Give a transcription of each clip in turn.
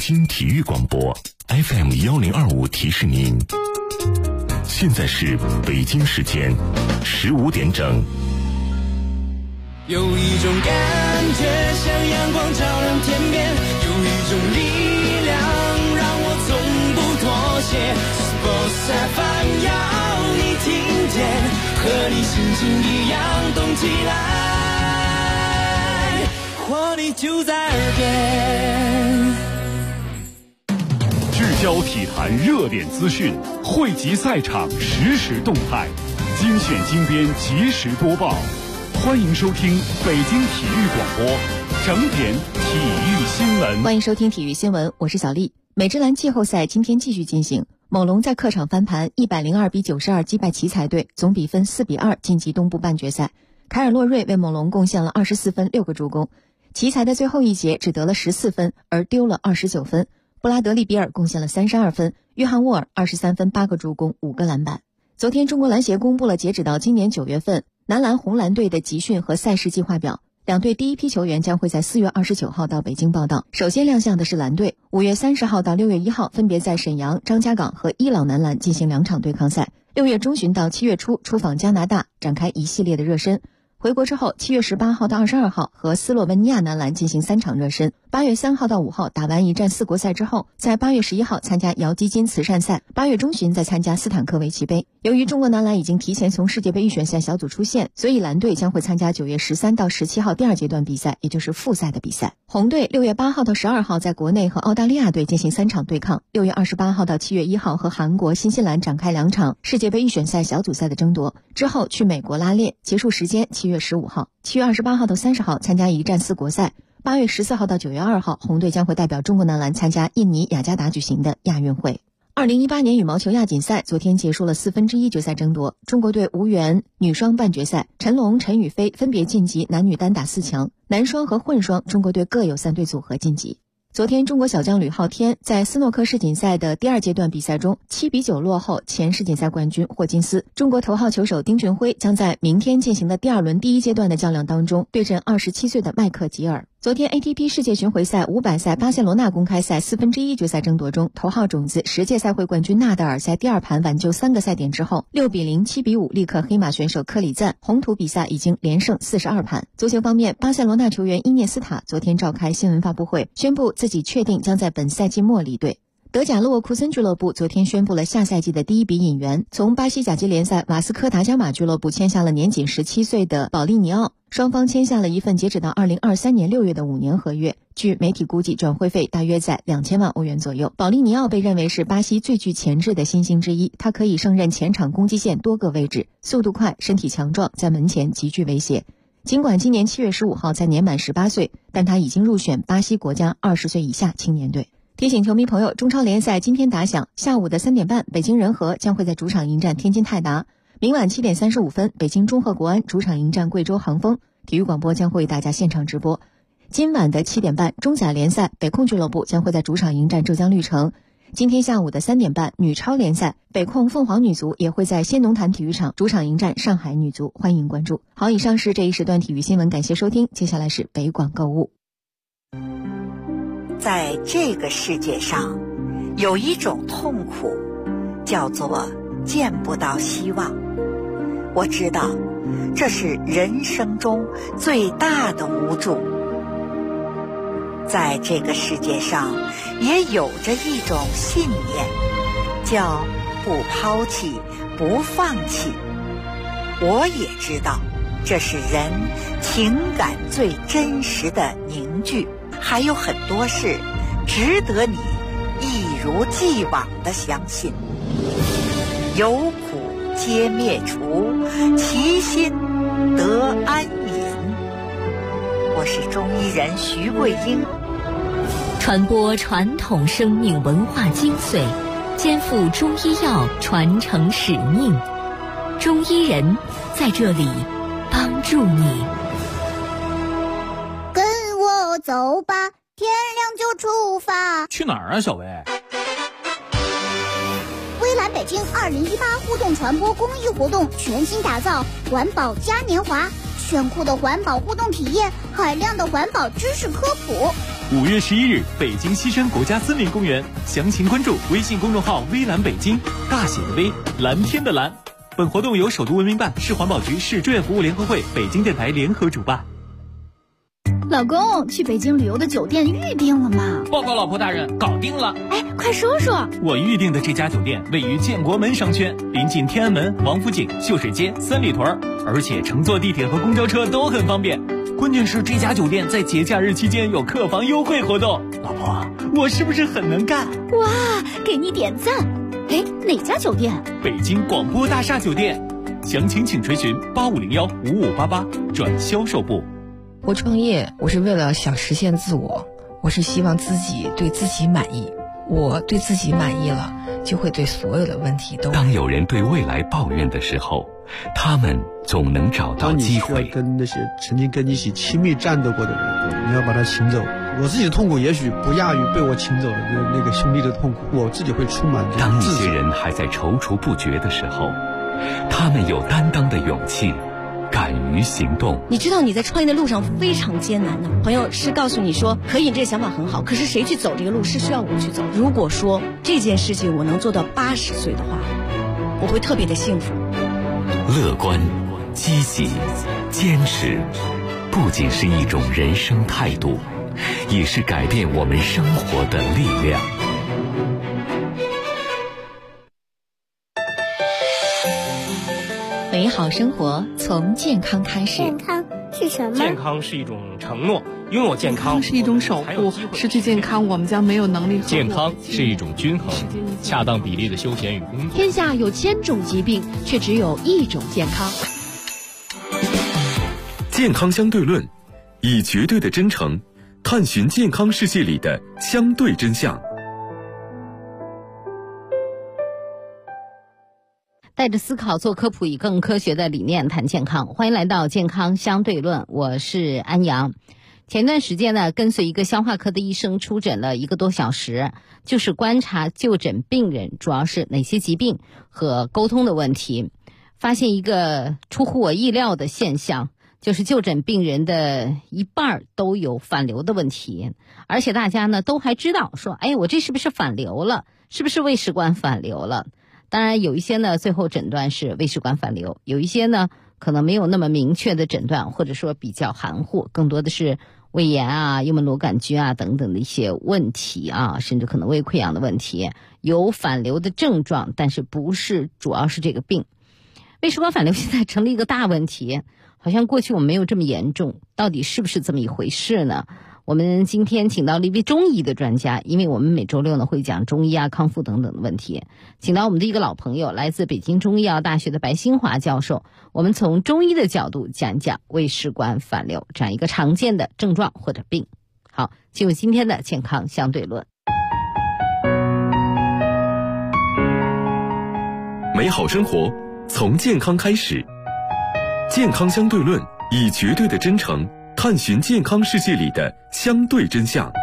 京体育广播 FM1025提示您，现在是北京时间15点整。 有一种感觉像阳光照亮天边，有一种力量让我从不妥协。Sports FM 要你听见，和你心情一样动起来，活力就在耳边。 聚焦体坛热点资讯，汇集赛场实时动态，精选精编及时播报。欢迎收听北京体育广播整点体育新闻。 欢迎收听体育新闻，我是小丽。美职篮季后赛今天继续进行，猛龙在客场翻盘102比92击败奇才队，总比分4比2晋级东部半决赛。凯尔洛瑞为猛龙贡献了24分6个助攻，奇才的最后一节只得了14分，而丢了29分。布拉德利比尔贡献了32分，约翰沃尔23分8个助攻5个篮板。昨天中国篮协公布了截止到今年9月份男篮红蓝队的集训和赛事计划表，两队第一批球员将会在4月29号到北京报到。首先亮相的是蓝队，5月30号到6月1号分别在沈阳、张家港和伊朗男篮进行2场对抗赛，6月中旬到7月初出访加拿大，展开一系列的热身。回国之后，7月18号到22号和斯洛文尼亚男篮进行3场热身。8月3号到5号打完一战4国赛之后，在8月11号参加姚基金慈善赛，8月中旬再参加斯坦克维奇杯。由于中国男篮已经提前从世界杯预选赛小组出线，所以蓝队将会参加9月13到17号第二阶段比赛，也就是复赛的比赛。红队6月8号到12号在国内和澳大利亚队进行3场对抗，6月28号到7月1号和韩国、新西兰展开2场世界杯预选赛小组赛的争夺，之后去美国拉练，结束时间7月15号。7月28号到30号参加一战4国赛，8月14号到9月2号，红队将会代表中国男篮参加印尼雅加达举行的亚运会。2018年羽毛球亚锦赛昨天结束了1/4决赛争夺，中国队无缘女双半决赛，陈龙、陈雨菲分别晋级男女单打4强，男双和混双中国队各有3对组合晋级。昨天中国小将吕昊天在斯诺克世锦赛的第二阶段比赛中7比9落后前世锦赛冠军霍金斯。中国头号球手丁俊晖将在明天进行的第2轮第一阶段的较量当中对阵27岁的迈克吉尔。昨天 ATP 世界巡回赛500赛巴塞罗那公开赛1/4决赛争夺中，头号种子10届赛会冠军纳达尔在第2盘挽救3个赛点之后6比0、7比5力克黑马选手科里赞，红土比赛已经连胜42盘。足球方面，巴塞罗那球员伊涅斯塔昨天召开新闻发布会，宣布自己确定将在本赛季末离队。德甲勒沃库森俱乐部昨天宣布了下赛季的第一笔引援，从巴西甲级联赛瓦斯科达伽马俱乐部签下了年仅17岁的保利尼奥，双方签下了一份截止到2023年6月的5年合约，据媒体估计转会费大约在2000万欧元左右。保利尼奥被认为是巴西最具潜质的新星之一，他可以胜任前场攻击线多个位置，速度快，身体强壮，在门前极具威胁。尽管今年7月15号才年满18岁，但他已经入选巴西国家20岁以下青年队。提醒球迷朋友，中超联赛今天打响，下午的3点半，北京人和将会在主场迎战天津泰达；明晚7点35分，北京中赫国安主场迎战贵州航风。体育广播将会为大家现场直播。今晚的7点半，中甲联赛北控俱乐部将会在主场迎战浙江绿城。今天下午的3点半，女超联赛北控凤凰女足也会在先农坛体育场主场迎战上海女足，欢迎关注。好，以上是这一时段体育新闻，感谢收听，接下来是北广购物。 在这个世界上，有一种痛苦，叫做见不到希望。我知道，这是人生中最大的无助。在这个世界上，也有着一种信念，叫不抛弃，不放弃。我也知道，这是人情感最真实的凝聚。还有很多事值得你一如既往地相信。有苦皆灭除，其心得安隐。我是中医人徐桂英， 传播传统生命文化精髓，肩负中医药传承使命。中医人在这里帮助你。 走吧，天亮就出发。 去哪儿啊，小薇？ 微蓝北京2018互动传播公益活动全新打造环保嘉年华，炫酷的环保互动体验，海量的环保知识科普， 5月11日，北京西山国家森林公园，详情关注微信公众号微蓝北京，大写的微，蓝天的蓝。本活动由首都文明办、市环保局、市志愿服务联合会、北京电台联合主办。 老公，去北京旅游的酒店预定了吗？ 报告老婆大人，搞定了。 哎，快说说。 我预定的这家酒店位于建国门商圈，临近天安门、王府井、秀水街、三里屯，而且乘坐地铁和公交车都很方便。关键是这家酒店在节假日期间有客房优惠活动。老婆，我是不是很能干？ 哇，给你点赞。哎，哪家酒店？ 北京广播大厦酒店。详情请垂询8501-5588转销售部。 我创业，我是为了想实现自我，我是希望自己对自己满意。我对自己满意了，就会对所有的问题都。 当有人对未来抱怨的时候，他们总能找到机会。 当你需要跟那些曾经跟你一起亲密战斗过的人，你要把他请走。我自己的痛苦也许不亚于被我请走的那个兄弟的痛苦，我自己会充满这种当一些人还在踌躇不决的时候，他们有担当的勇气，敢于行动。 你知道你在创业的路上非常艰难的，朋友是告诉你说可以，这个想法很好，可是谁去走这个路是需要我去走。如果说这件事情我能做到80岁的话，我会特别的幸福。 乐观、积极、坚持，不仅是一种人生态度，也是改变我们生活的力量。 美好生活从健康开始。 健康是什么？ 健康是一种承诺，拥有健康是一种守护，失去健康我们将没有能力。 健康是一种均衡，恰当比例的休闲与工作。 天下有1000种疾病，却只有1种健康。 健康相对论，以绝对的真诚探寻健康世界里的相对真相。 带着思考做科普，以更科学的理念谈健康。欢迎来到健康相对论，我是安阳。前段时间呢，跟随一个消化科的医生出诊了1个多小时，就是观察就诊病人主要是哪些疾病和沟通的问题。发现一个出乎我意料的现象，就是就诊病人的1半都有反流的问题，而且大家呢都还知道说，哎，我这是不是反流了？是不是胃食管反流了？当然有一些呢最后诊断是胃食管反流，有一些呢可能没有那么明确的诊断，或者说比较含糊，更多的是胃炎啊、幽门螺杆菌啊等等的一些问题啊，甚至可能胃溃疡的问题，有反流的症状，但是不是主要是这个病。胃食管反流现在成了一个大问题，好像过去我们没有这么严重，到底是不是这么一回事呢？我们今天请到了一位中医的专家，因为我们每周六呢会讲中医啊、康复等等的问题，请到我们的一个老朋友，来自北京中医药大学的白新华教授，我们从中医的角度讲一讲胃食管反流这样一个常见的症状或者病。好，进入今天的健康相对论。 美好生活从健康开始，健康相对论，以绝对的真诚探寻健康世界里的相对真相。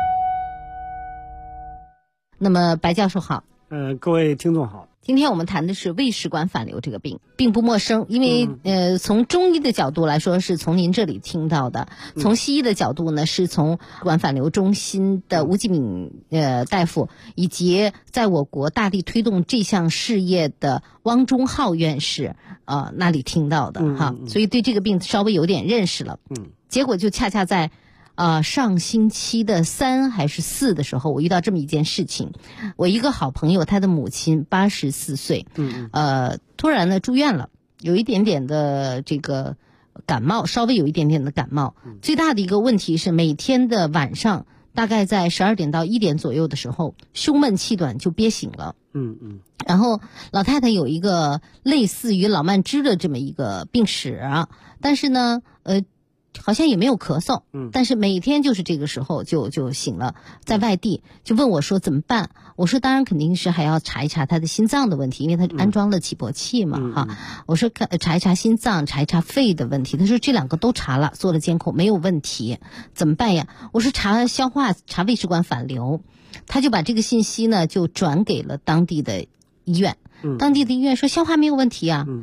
那么白教授好。 各位听众好。 今天我们谈的是胃食管反流这个病，并不陌生，因为从中医的角度来说是从您这里听到的，从西医的角度呢是从管反流中心的吴继敏大夫，以及在我国大力推动这项事业的汪忠浩院士那里听到的哈，所以对这个病稍微有点认识了。结果就恰恰在上星期的3还是4的时候，我遇到这么一件事情。我一个好朋友，他的母亲84岁，突然呢住院了，有一点点的这个感冒，稍微有一点点的感冒。最大的一个问题是每天的晚上大概在12点到1点左右的时候，胸闷气短就憋醒了。然后老太太有一个类似于老慢支的这么一个病史，但是呢好像也没有咳嗽，但是每天就是这个时候就醒了，在外地就问我说怎么办？我说当然肯定是还要查一查他的心脏的问题，因为他安装了起搏器嘛我说查一查心脏，查一查肺的问题。他说这2个都查了，做了监控没有问题，怎么办呀？我说查消化，查胃食管反流。他就把这个信息呢就转给了当地的医院，当地的医院说消化没有问题啊。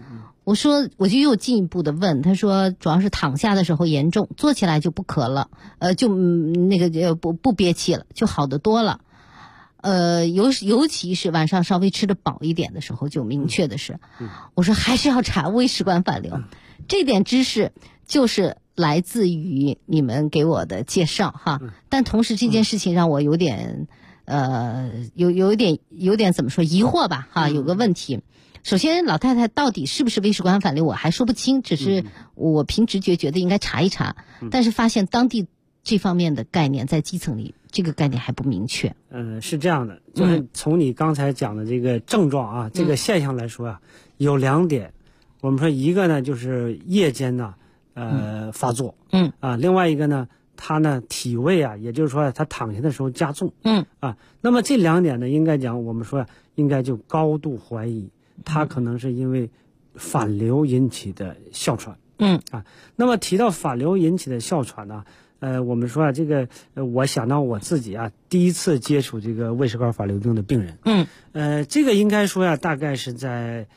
我就又进一步的问，他说主要是躺下的时候严重，坐起来就不咳了，不憋气了，就好得多了。尤其是晚上稍微吃得饱一点的时候，就明确的是，我说还是要查胃食管反流，这点知识就是来自于你们给我的介绍哈。但同时这件事情让我有点有点怎么说疑惑吧哈，有个问题。首先，老太太到底是不是胃食管反流，我还说不清，只是我凭直觉觉得应该查一查，但是发现当地这方面的概念在基层里，这个概念还不明确。 是这样的，就是从你刚才讲的这个症状啊，这个现象来说啊，有2点。我们说一个呢，就是夜间呢，发作，另外一个呢，他呢体位啊，也就是说他躺下的时候加重，那么这2点呢，应该讲我们说应该就高度怀疑。它可能是因为反流引起的哮喘，那么提到反流引起的哮喘呢，我们说啊，这个我想到我自己啊，第一次接触这个胃食管反流病的病人，这个应该说呀，大概是在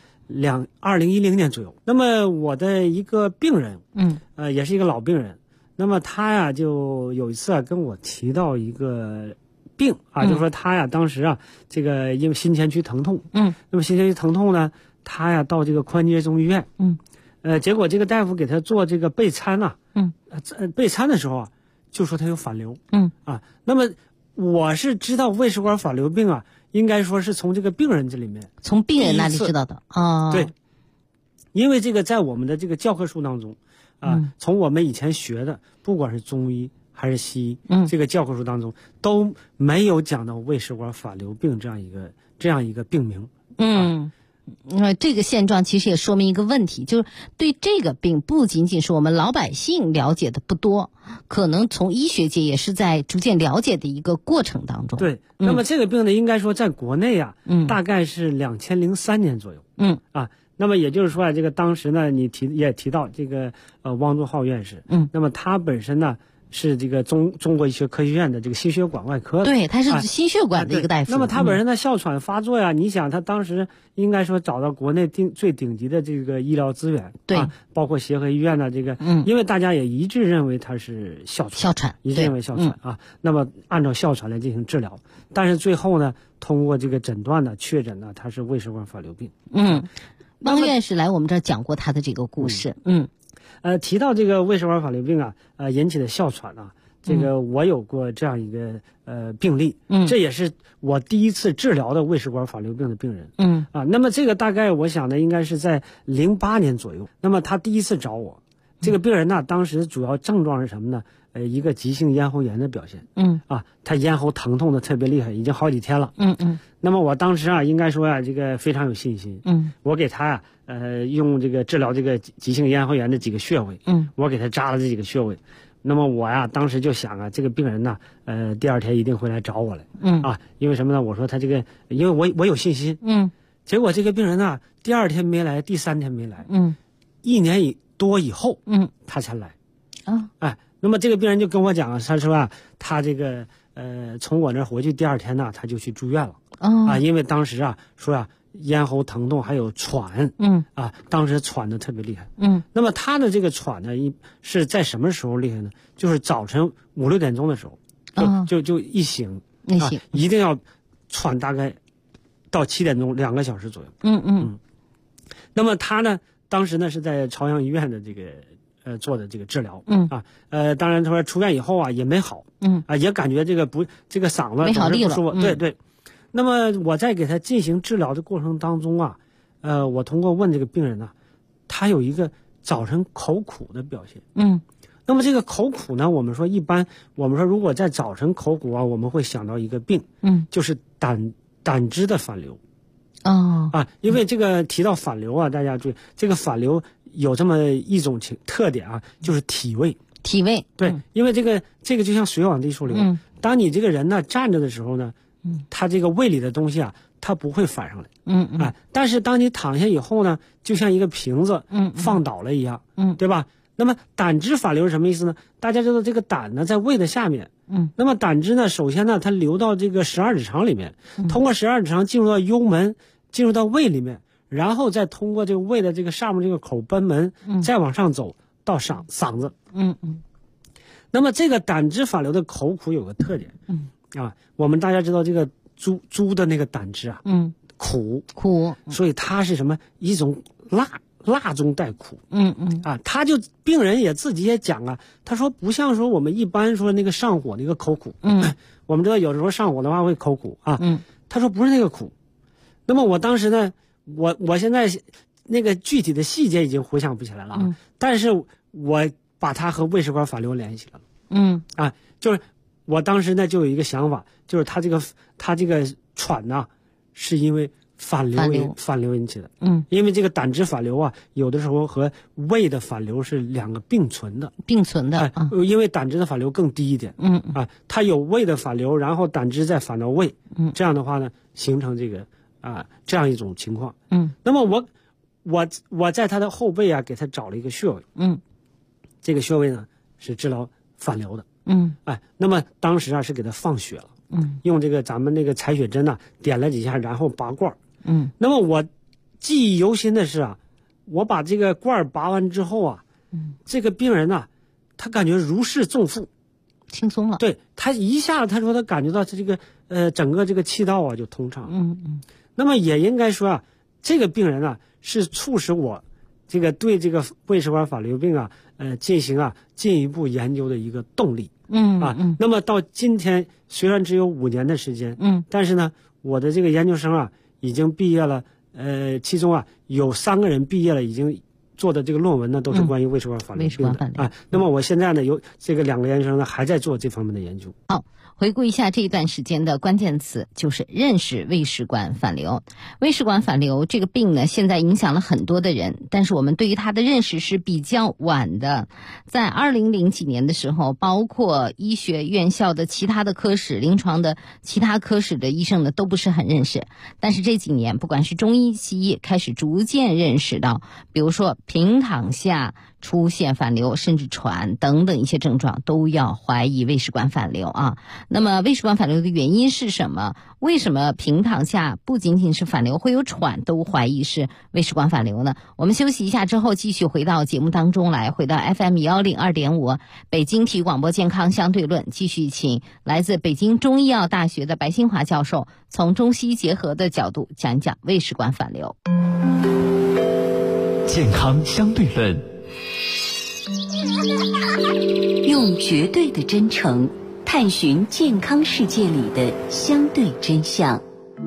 2010年左右。那么我的一个病人，也是一个老病人，那么他呀就有一次啊跟我提到一个病啊，就是说他呀当时啊这个因为心前区疼痛，那么心前区疼痛呢，他呀到这个宽街中医院，结果这个大夫给他做这个备餐呐，备餐的时候啊就说他有反流，那么我是知道胃食管反流病啊，应该说是从这个病人这里面， 从病人那里知道的啊， 对，因为这个在我们的这个教科书当中啊，从我们以前学的，不管是中医还是西医，这个教科书当中都没有讲到胃食管反流病这样一个病名。 这个现状其实也说明一个问题，就是对这个病不仅仅是我们老百姓了解的不多，可能从医学界也是在逐渐了解的一个过程当中。 对，那么这个病呢，应该说在国内啊，大概是2003年左右。那么也就是说啊，这个当时呢，你也提到这个汪宗浩院士，那么他本身呢是这个中国医学科学院的这个心血管外科的， 对，他是心血管的一个大夫。 那么他本身的哮喘发作呀，你想他当时应该说找到国内最顶级的这个医疗资源， 对， 包括协和医院的这个，因为大家也一致认为他是哮喘，一致认为哮喘啊。那么按照哮喘来进行治疗，但是最后呢，通过这个诊断呢，确诊呢他是胃食管反流病。 汪院士来我们这儿讲过他的这个故事。 提到这个胃食管反流病啊，引起的哮喘啊，这个我有过这样一个病例，这也是我第一次治疗的胃食管反流病的病人。那么这个大概我想呢，应该是在08年左右。那么他第一次找我，这个病人呢，当时主要症状是什么呢？一个急性咽喉炎的表现。他咽喉疼痛的特别厉害，已经好几天了。那么我当时啊，应该说啊，这个非常有信心。我给他啊，用这个治疗这个急性咽喉炎的几个穴位。我给他扎了这几个穴位。那么我呀，当时就想啊，这个病人呢，第2天一定会来找我来。因为什么呢？我说他这个，因为我有信心。结果这个病人呢，第2天没来，第3天没来。1年多以后，他才来。那么这个病人就跟我讲啊，他说啊，他这个从我那儿回去第2天呢，他就去住院了。因为当时啊说啊咽喉疼痛还有喘，当时喘的特别厉害。那么他的这个喘呢，是在什么时候厉害呢？就是早晨5、6点钟的时候，就一醒，一定要喘大概到7点钟2个小时左右。那么他呢，当时呢是在朝阳医院的这个。做的这个治疗，当然他说出院以后啊也没好，也感觉这个嗓子总是不舒服，对。那么我在给他进行治疗的过程当中啊，我通过问这个病人呢，他有一个早晨口苦的表现，那么这个口苦呢，我们说如果在早晨口苦啊，我们会想到一个病，就是胆汁的反流。因为这个提到反流啊，大家注意，这个反流有这么一种特点啊，就是体位。对，因为这个就像水往低处流。当你这个人呢站着的时候呢，他这个胃里的东西啊，它不会反上来。但是当你躺下以后呢，就像一个瓶子放倒了一样，对吧？那么胆汁反流是什么意思呢？大家知道这个胆呢在胃的下面，那么胆汁呢，首先呢它流到这个12指肠里面，通过12指肠进入到幽门，进入到胃里面， 然后再通过这个胃的这个上面这个口贲门，再往上走到嗓子。那么这个胆汁反流的口苦有个特点，我们大家知道这个猪的那个胆汁啊，苦，所以它是什么一种辣中带苦，他就病人也自己也讲啊，他说不像说我们一般说那个上火那个口苦，我们知道有时候上火的话会口苦啊，他说不是那个苦。那么我当时呢，我现在那个具体的细节已经回想不起来了，但是我把它和胃食管反流联系起来了，就是我当时呢就有一个想法，就是他这个喘呢，是因为反流引起的，因为这个胆汁反流啊，有的时候和胃的反流是两个并存的，因为胆汁的反流更低一点，它有胃的反流，然后胆汁再反到胃，这样的话呢，形成这个这样一种情况，那么我在他的后背啊，给他找了一个穴位，这个穴位呢是治疗反流的，那么当时啊是给他放血了，用这个咱们那个采血针啊点了几下，然后拔罐。那么我记忆犹新的是啊，我把这个罐拔完之后啊，这个病人啊，他感觉如释重负， 轻松了。 对，他一下他说他感觉到这个整个这个气道啊就通畅。那么也应该说啊，这个病人啊是促使我这个对这个胃食管反流病啊进行进一步研究的一个动力。那么到今天虽然只有5年的时间，但是呢，我的这个研究生啊已经毕业了，其中啊有3个人毕业了，已经做的这个论文呢都是关于胃食管反流病的那么我现在呢有这个2个研究生呢还在做这方面的研究。 好，回顾一下这一段时间的关键词，就是认识胃食管反流。胃食管反流这个病呢，现在影响了很多的人，但是我们对于它的认识是比较晚的。在2000几年的时候，包括医学院校的其他的科室、临床的其他科室的医生呢，都不是很认识。但是这几年，不管是中医、西医，开始逐渐认识到，比如说平躺下出现反流，甚至喘等等一些症状，都要怀疑胃食管反流啊。那么胃食管反流的原因是什么？为什么平躺下不仅仅是反流，会有喘都怀疑是胃食管反流呢？我们休息一下之后，继续回到节目当中来，回到 FM102.5 北京体育广播健康相对论，继续请来自北京中医药大学的白新华教授，从中西医结合的角度讲一讲胃食管反流。 健康相对论， 用绝对的真诚探寻健康世界里的相对真相。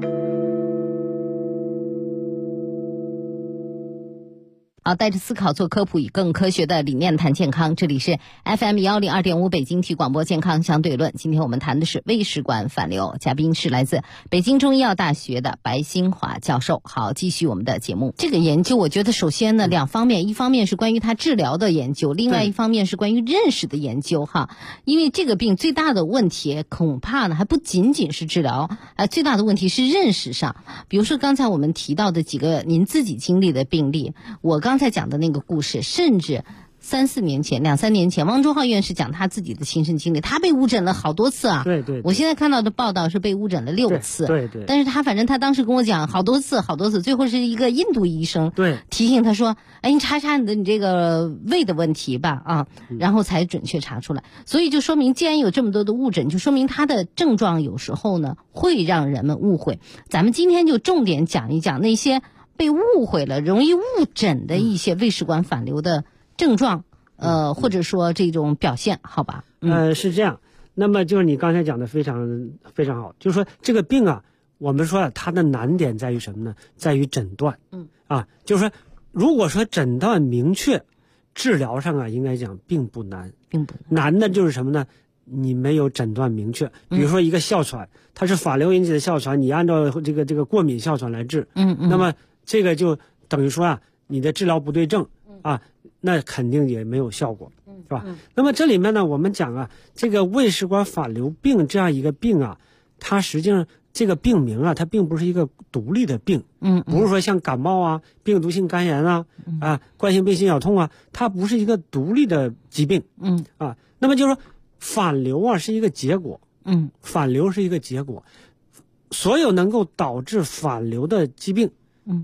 好，带着思考做科普，以更科学的理念谈健康。这里是 FM102.5 北京体育广播健康相对论。今天我们谈的是胃食管反流，嘉宾是来自北京中医药大学的白新华教授。好，继续我们的节目。这个研究我觉得首先呢2方面，一方面是关于它治疗的研究，另外一方面是关于认识的研究哈。因为这个病最大的问题恐怕呢还不仅仅是治疗，最大的问题是认识上。比如说刚才我们提到的几个您自己经历的病例，我刚才讲的那个故事，甚至2-3年前，汪忠浩院士讲他自己的亲身经历，他被误诊了好多次啊。 对， 我现在看到的报道是被误诊了6次。 对。 但是他当时跟我讲好多次，最后是一个印度医生提醒他说：“哎，你查查你这个胃的问题吧啊。”然后才准确查出来。所以就说明，既然有这么多的误诊，就说明他的症状有时候呢会让人们误会。咱们今天就重点讲一讲那些被误会了、容易误诊的一些胃食管反流的症状，或者说这种表现，好吧？ 是这样。那么就是你刚才讲的非常非常好，就是说这个病啊，我们说它的难点在于什么呢？在于诊断。就是说，如果说诊断明确，治疗上啊，应该讲并不难。难的就是什么呢？你没有诊断明确。比如说一个哮喘，它是反流引起的哮喘，你按照这个过敏哮喘来治，那么这个就等于说啊，你的治疗不对症那肯定也没有效果，是吧？那么这里面呢，我们讲啊，这个胃食管反流病这样一个病啊，它实际上这个病名啊，它并不是一个独立的病，不是说像感冒啊、病毒性肝炎啊、冠心病心绞痛啊，它不是一个独立的疾病，那么就是说反流啊是一个结果，反流是一个结果，所有能够导致反流的疾病，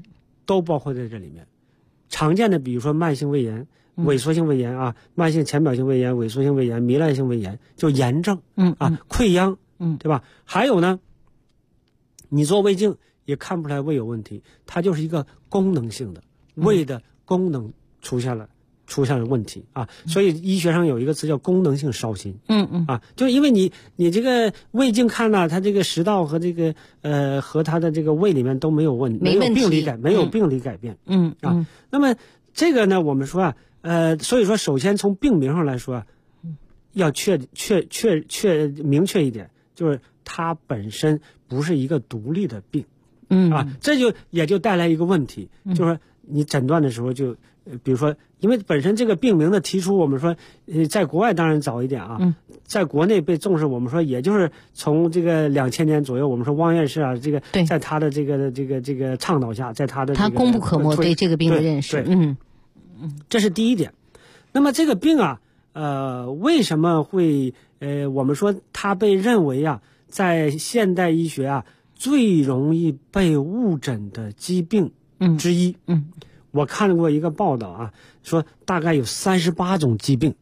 都包括在这里面。常见的比如说慢性胃炎、萎缩性胃炎啊，慢性浅表性胃炎、萎缩性胃炎、糜烂性胃炎，就炎症，溃疡，对吧？还有呢，你做胃镜也看不出来胃有问题，它就是一个功能性的，胃的功能出现了问题啊，所以医学上有一个词叫功能性烧心。就是因为你这个胃镜看呢，它这个食道和这个和它的这个胃里面都没有问题，没有病理改变。那么这个呢，我们说所以说首先从病名上来说要明确一点，就是它本身不是一个独立的病。这也就带来一个问题，就是说你诊断的时候就比如说，因为本身这个病名的提出，我们说在国外当然早一点啊，在国内被重视，我们说也就是从这个2000年左右，我们说汪院士啊，这个在他的这个倡导下，在他的他功不可没对这个病的认识。 这是第一点。那么这个病啊，为什么会我们说它被认为啊，在现代医学啊最容易被误诊的疾病之一。我看过一个报道啊，说大概有38种疾病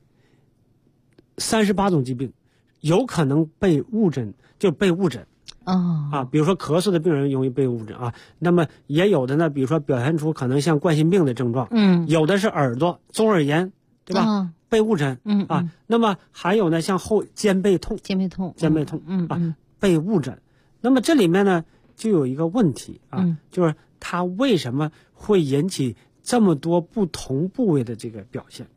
有可能被误诊，就被误诊。比如说咳嗽的病人容易被误诊啊，那么也有的呢，比如说表现出可能像冠心病的症状，有的是耳朵中耳炎，对吧？被误诊，那么还有呢，像肩背痛，被误诊。那么这里面呢，就有一个问题啊，就是它为什么会引起这么多不同部位的这个表现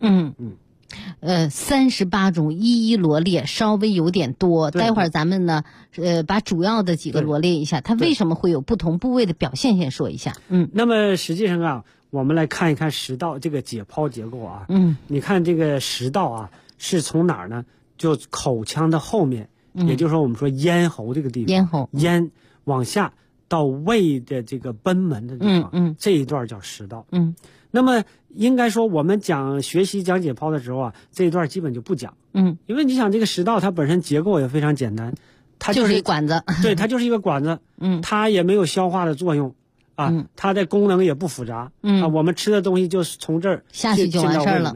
？38种一一罗列，稍微有点多。待会儿咱们呢，把主要的几个罗列一下，它为什么会有不同部位的表现，先说一下。 那么实际上啊，我们来看一看食道这个解剖结构啊。你看这个食道啊，是从哪儿呢？就口腔的后面，也就是说我们说咽喉这个地方，咽往下到胃的这个贲门的地方，这一段叫食道。那么应该说我们讲解剖的时候啊，这一段基本就不讲。因为你想这个食道它本身结构也非常简单，它就是一管子。 对，它就是一个管子。它也没有消化的作用啊，它的功能也不复杂。我们吃的东西就是从这儿下去就完事儿了。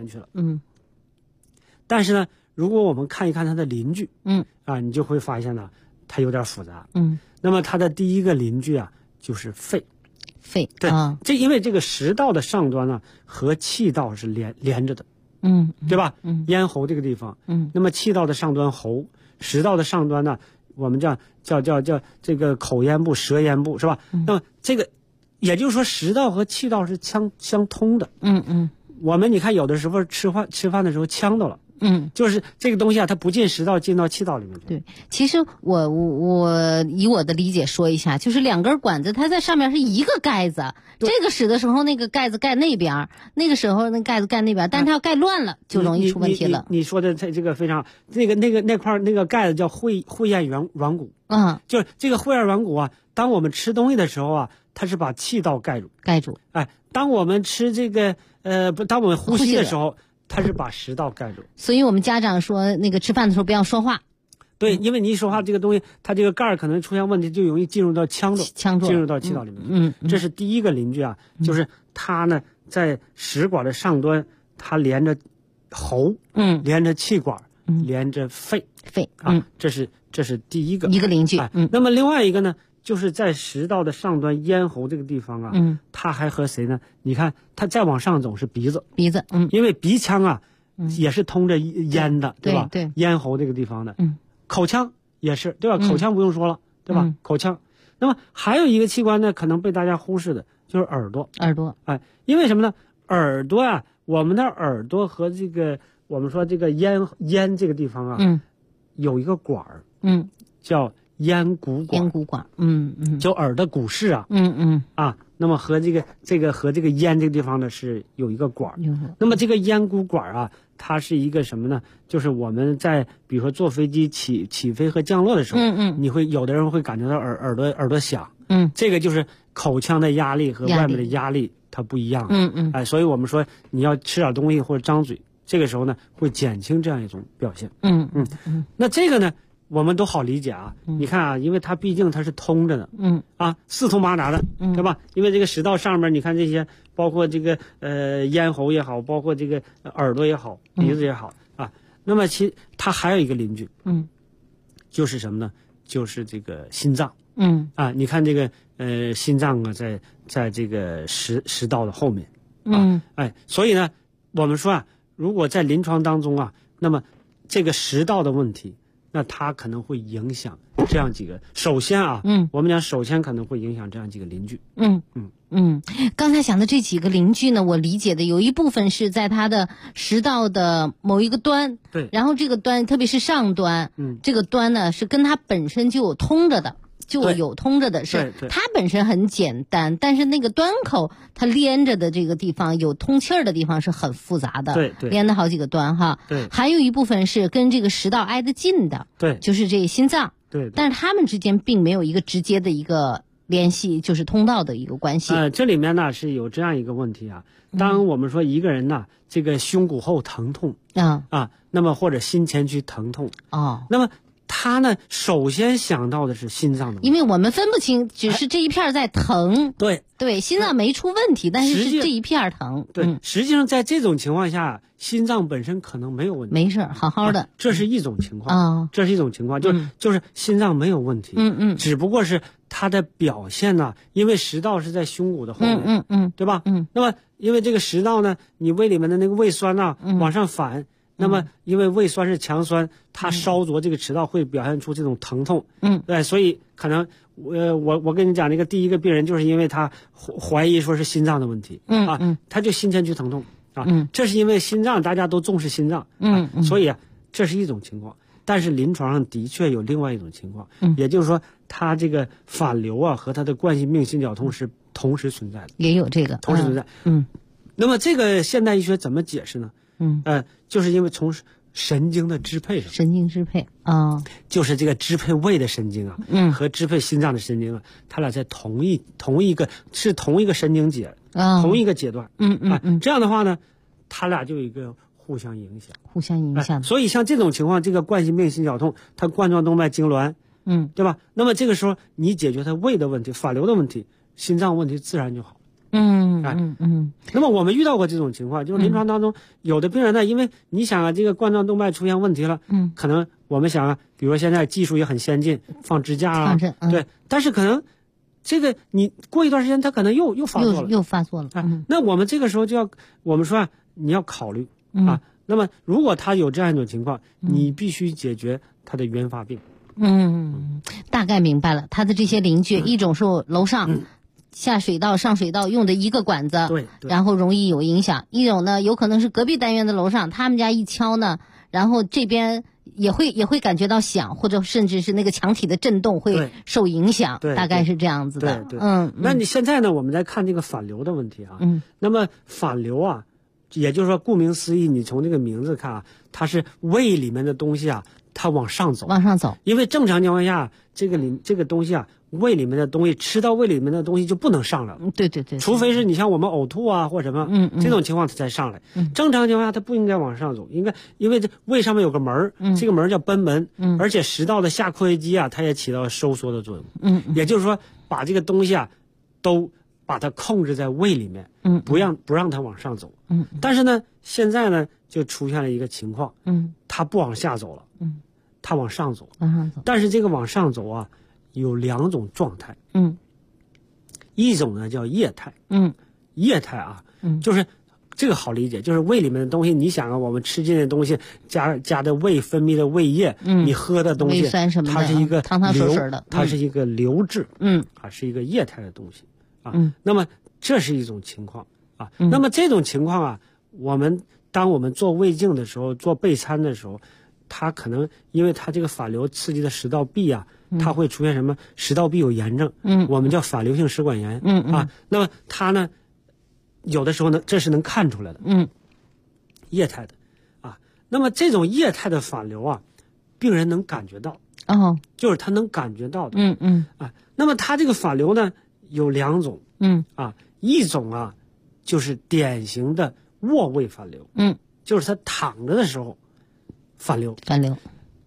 但是呢，如果我们看一看它的邻居，你就会发现呢，它有点复杂。那么它的第一个邻居啊，就是肺。对，因为这个食道的上端呢和气道是连着的，对吧？咽喉这个地方，那么气道的上端喉，食道的上端呢，我们叫这个口咽部、舌咽部，是吧？那么这个也就是说，食道和气道是相通的。我们你看，有的时候吃饭的时候呛到了。就是这个东西啊，它不进食道，进到气道里面去。 对，其实我以我的理解说一下，就是2根管子，它在上面是一个盖子，这个使的时候那个盖子盖那边，那个时候那盖子盖那边，但它要盖乱了就容易出问题了。 你说的这个非常，那块那个盖子叫会厌软骨。就是这个会厌软骨啊，当我们吃东西的时候啊，它是把气道盖住。当我们吃这个当我们呼吸的时候，它是把食道盖住。 所以我们家长说那个吃饭的时候不要说话。 对，因为你一说话，这个东西它这个盖儿可能出现问题，就容易进入到腔中，进入到气道里面。这是第一个邻居啊，就是它呢在食管的上端，它连着喉，连着气管，连着肺，这是第一个邻居。 那么另外一个呢，就是在食道的上端咽喉这个地方啊，它还和谁呢？你看它再往上走是鼻子，因为鼻腔啊也是通着咽的，对吧？对，咽喉这个地方的，口腔也是，对吧？口腔不用说了，对吧？口腔。那么还有一个器官呢，可能被大家忽视的就是耳朵。因为什么呢？耳朵啊，我们的耳朵和这个我们说这个咽这个地方啊，有一个管儿，叫咽鼓管，就耳的骨室啊，那么和这个咽这个地方呢是有一个管儿。那么这个咽鼓管啊，它是一个什么呢？就是我们在比如说坐飞机起飞和降落的时候，你会有的人会感觉到耳朵响，这个就是口腔的压力和外面的压力它不一样，所以我们说你要吃点东西或者张嘴，这个时候呢会减轻这样一种表现，那这个呢我们都好理解啊。你看啊，因为它毕竟它是通着的，四通八达的，对吧？因为这个食道上面，你看这些，包括这个咽喉也好，包括这个耳朵也好，鼻子也好啊。那么它还有一个邻居，就是什么呢？就是这个心脏。你看这个心脏啊，在这个食道的后面。所以呢，我们说啊，如果在临床当中啊，那么这个食道的问题，那它可能会影响这样几个。首先啊，我们讲首先可能会影响这样几个邻居。 刚才讲的这几个邻居呢，我理解的有一部分是在他的食道的某一个端， 对， 然后这个端特别是上端，这个端呢是跟它本身就有通着的。是它本身很简单，但是那个端口它连着的这个地方有通气儿的地方是很复杂的， 对， 连的好几个端哈。 对， 还有一部分是跟这个食道挨得近的， 对， 就是这心脏， 对， 但是它们之间并没有一个直接的一个联系，就是通道的一个关系。 这里面呢是有这样一个问题啊，当我们说一个人呢，这个胸骨后疼痛那么或者心前区疼痛那么他呢，首先想到的是心脏的问题， 因为我们分不清，只是这一片在疼。 对， 心脏没出问题，但是这一片疼。 对，实际上在这种情况下，心脏本身可能没有问题， 没事，好好的。 这是一种情况这是一种情况，就是心脏没有问题。只不过是它的表现呢，因为食道是在胸骨的后面，对吧？那么因为这个食道呢，你胃里面的那个胃酸呢，往上反。那么，因为胃酸是强酸，它烧灼这个食道会表现出这种疼痛。对，所以可能我跟你讲，那个第一个病人就是因为他怀疑说是心脏的问题，他就心前区疼痛这是因为心脏大家都重视心脏，所以这是一种情况。但是临床上的确有另外一种情况，也就是说，他这个反流啊和他的冠心病、心绞痛是同时存在的， 也有这个同时存在。那么这个现代医学怎么解释呢？就是因为从神经的支配上， 神经支配就是这个支配胃的神经和支配心脏的神经它俩在同一个神经节同一个阶段这样的话呢，它俩就有一个互相影响，所以像这种情况，这个冠心病、心绞痛，它冠状动脉痉挛，对吧？那么这个时候你解决它胃的问题、反流的问题、心脏问题，自然就好。那么我们遇到过这种情况，就是临床当中有的病人呢，因为你想啊，这个冠状动脉出现问题了，可能我们想啊，比如说现在技术也很先进，放支架对，但是可能这个你过一段时间，它可能又发作了， 又发作了。 那我们这个时候我们说你要考虑那么如果他有这样一种情况，你必须解决他的原发病。 大概明白了，他的这些邻居，一种是楼上。下水道、上水道用的一个管子， 对， 然后容易有影响。一种呢，有可能是隔壁单元的楼上，他们家一敲呢，然后这边也会感觉到响，或者甚至是那个墙体的震动会受影响，大概是这样子的。 对，那你现在呢，我们再看这个反流的问题那么反流啊，也就是说，顾名思义，你从这个名字看它是胃里面的东西它往上走，因为正常情况下，这个东西胃里面的东西吃到胃里面的东西就不能上来了。 对， 除非是你像我们呕吐或什么这种情况它才上来。正常情况下它不应该往上走，因为这胃上面有个门这个门叫贲门，而且食道的下括约肌它也起到收缩的作用。也就是说把这个东西都把它控制在胃里面，不让它往上走。但是呢，现在呢就出现了一个情况，它不往下走了，它往上走。但是这个往上走有两种状态，一种呢叫液态，液态就是这个好理解，就是胃里面的东西，你想我们吃进的东西加的胃分泌的胃液，你喝的东西， 胃酸什么的， 它是一个汤汤水水的， 它是一个流质，是一个液态的东西那么这是一种情况那么这种情况当我们做胃镜的时候，做钡餐的时候，它可能因为它这个反流刺激的食道壁它会出现什么？食道壁有炎症，我们叫反流性食管炎，那么它呢，有的时候呢，这是能看出来的，液态的，那么这种液态的反流病人能感觉到，就是他能感觉到的，那么他这个反流呢有两种，一种就是典型的卧位反流，就是他躺着的时候反流，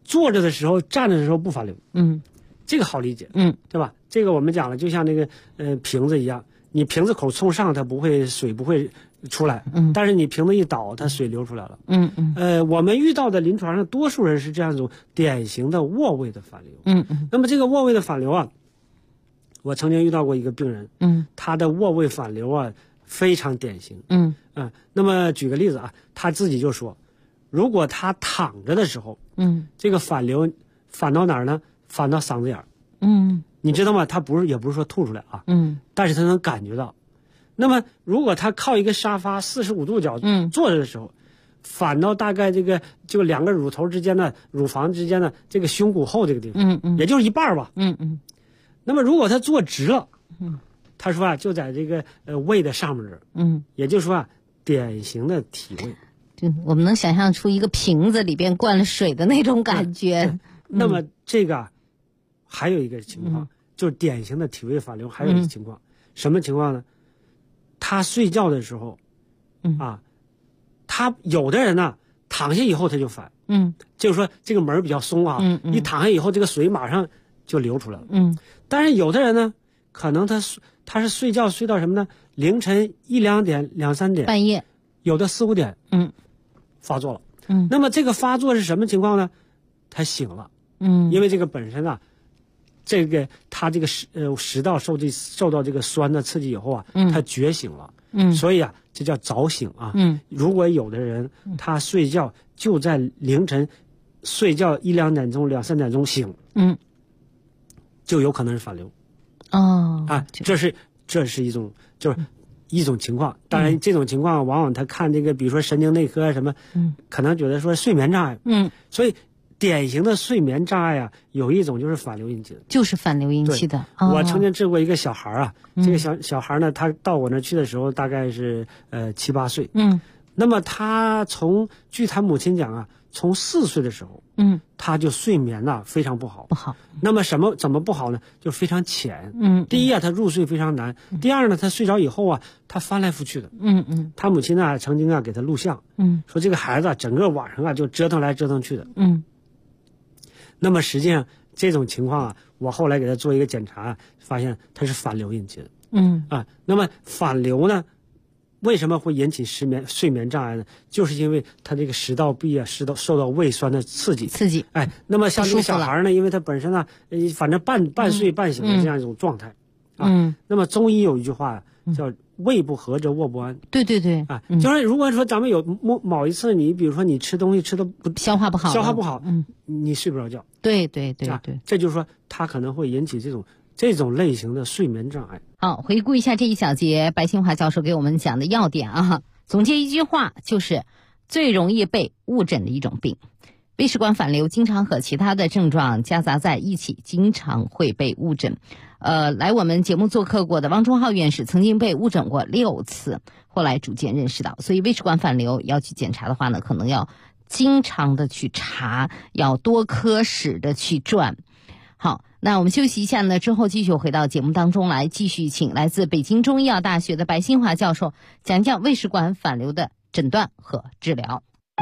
坐着的时候、站着的时候不反流，这个好理解，对吧？这个我们讲了，就像那个瓶子一样，你瓶子口冲上，它水不会出来，但是你瓶子一倒，它水流出来了，我们遇到的临床上多数人是这样一种典型的卧位的反流，那么这个卧位的反流啊，我曾经遇到过一个病人，他的卧位反流啊非常典型，那么举个例子啊，他自己就说，如果他躺着的时候，这个反流反到哪儿呢？反到嗓子眼儿，你知道吗？他也不是说吐出来啊，但是他能感觉到。那么如果他靠一个沙发45度角坐着的时候，反到大概就两个乳头之间的乳房之间的这个胸骨后这个地方，也就是一半吧，那么如果他坐直了，他说啊，就在这个胃的上面这儿，也就是说啊，典型的体位。 就我们能想象出一个瓶子里边灌了水的那种感觉。 那么这个还有一个情况，就是典型的体位反流，还有一个情况，什么情况呢？他睡觉的时候，他有的人呢躺下以后他就反，就是说这个门比较松啊，一躺下以后这个水马上就流出来了，但是有的人呢，可能他是睡觉睡到什么呢？凌晨1、2点、2、3点， 半夜， 有的4、5点，发作了，那么这个发作是什么情况呢？他醒了，因为这个本身啊，他这个食道受到这个酸的刺激以后啊，他觉醒了，所以啊，这叫早醒啊。如果有的人他睡觉就在凌晨睡觉1、2点钟、2、3点钟醒，就有可能是反流。这是一种就是一种情况。当然，这种情况往往他看这个，比如说神经内科啊什么，可能觉得说睡眠障碍，所以典型的睡眠障碍啊，有一种就是反流引起的， 就是反流引起的。 我曾经治过一个小孩啊，这个小孩呢，他到我那去的时候大概是7、8岁，那么他据他母亲讲啊，从4岁的时候，他就睡眠呐非常不好。那么怎么不好呢？就非常浅。第一啊，他入睡非常难；第二呢，他睡着以后啊，他翻来覆去的。他母亲呢曾经啊给他录像，说这个孩子啊整个晚上啊就折腾来折腾去的。那么实际上这种情况啊，我后来给他做一个检查，发现他是反流引起的。那么反流呢？为什么会引起睡眠障碍呢？就是因为他这个食道壁啊，受到胃酸的刺激。那么像这个小孩呢，因为他本身呢，反正半睡半醒的这样一种状态，那么中医有一句话叫“胃不和则卧不安”。 对， 就是如果说咱们有某一次，你比如说你吃东西吃的消化不好， 你睡不着觉。 对， 这就是说它可能会引起这种类型的睡眠障碍。 好，回顾一下这一小节白清华教授给我们讲的要点啊。总结一句话，就是最容易被误诊的一种病。胃食管反流经常和其他的症状夹杂在一起，经常会被误诊。来我们节目做客过的汪忠浩院士曾经被误诊过6次，后来逐渐认识到，所以胃食管反流要去检查的话呢，可能要经常的去查，要多科室的去转。好，那我们休息一下呢，之后继续回到节目当中来，继续请来自北京中医药大学的白新华教授讲讲胃食管反流的诊断和治疗。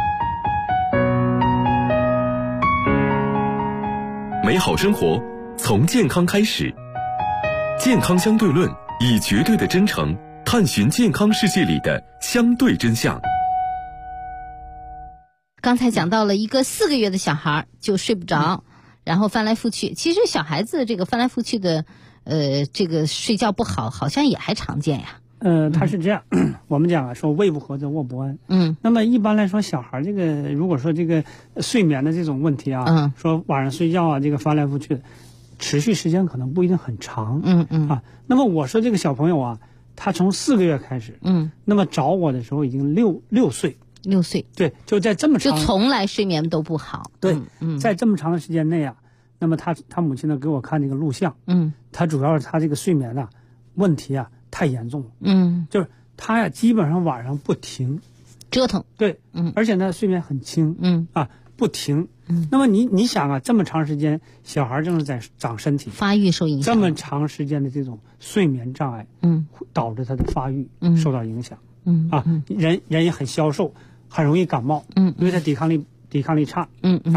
美好生活从健康开始，健康相对论以绝对的真诚探寻健康世界里的相对真相。 刚才讲到了一个4个月的小孩就睡不着，然后翻来覆去。其实小孩子这个翻来覆去的，这个睡觉不好，好像也还常见呀。 他是这样，我们讲啊，说胃不和则卧不安。那么一般来说，小孩这个如果说这个睡眠的这种问题啊，说晚上睡觉啊，这个翻来覆去，持续时间可能不一定很长。那么我说这个小朋友啊，他从4个月开始，那么找我的时候已经6岁。 6岁， 对，就在这么长， 就从来睡眠都不好。 对，在这么长的时间内啊，那么他母亲呢给我看这个录像，他主要是他这个睡眠啊问题啊太严重了，就是他呀基本上晚上不停折腾， 对，而且呢睡眠很轻，不停，那么你想啊，这么长时间小孩正是在长身体， 发育受影响， 这么长时间的这种睡眠障碍，导致他的发育受到影响，人也很消瘦。很容易感冒，因为他抵抗力差，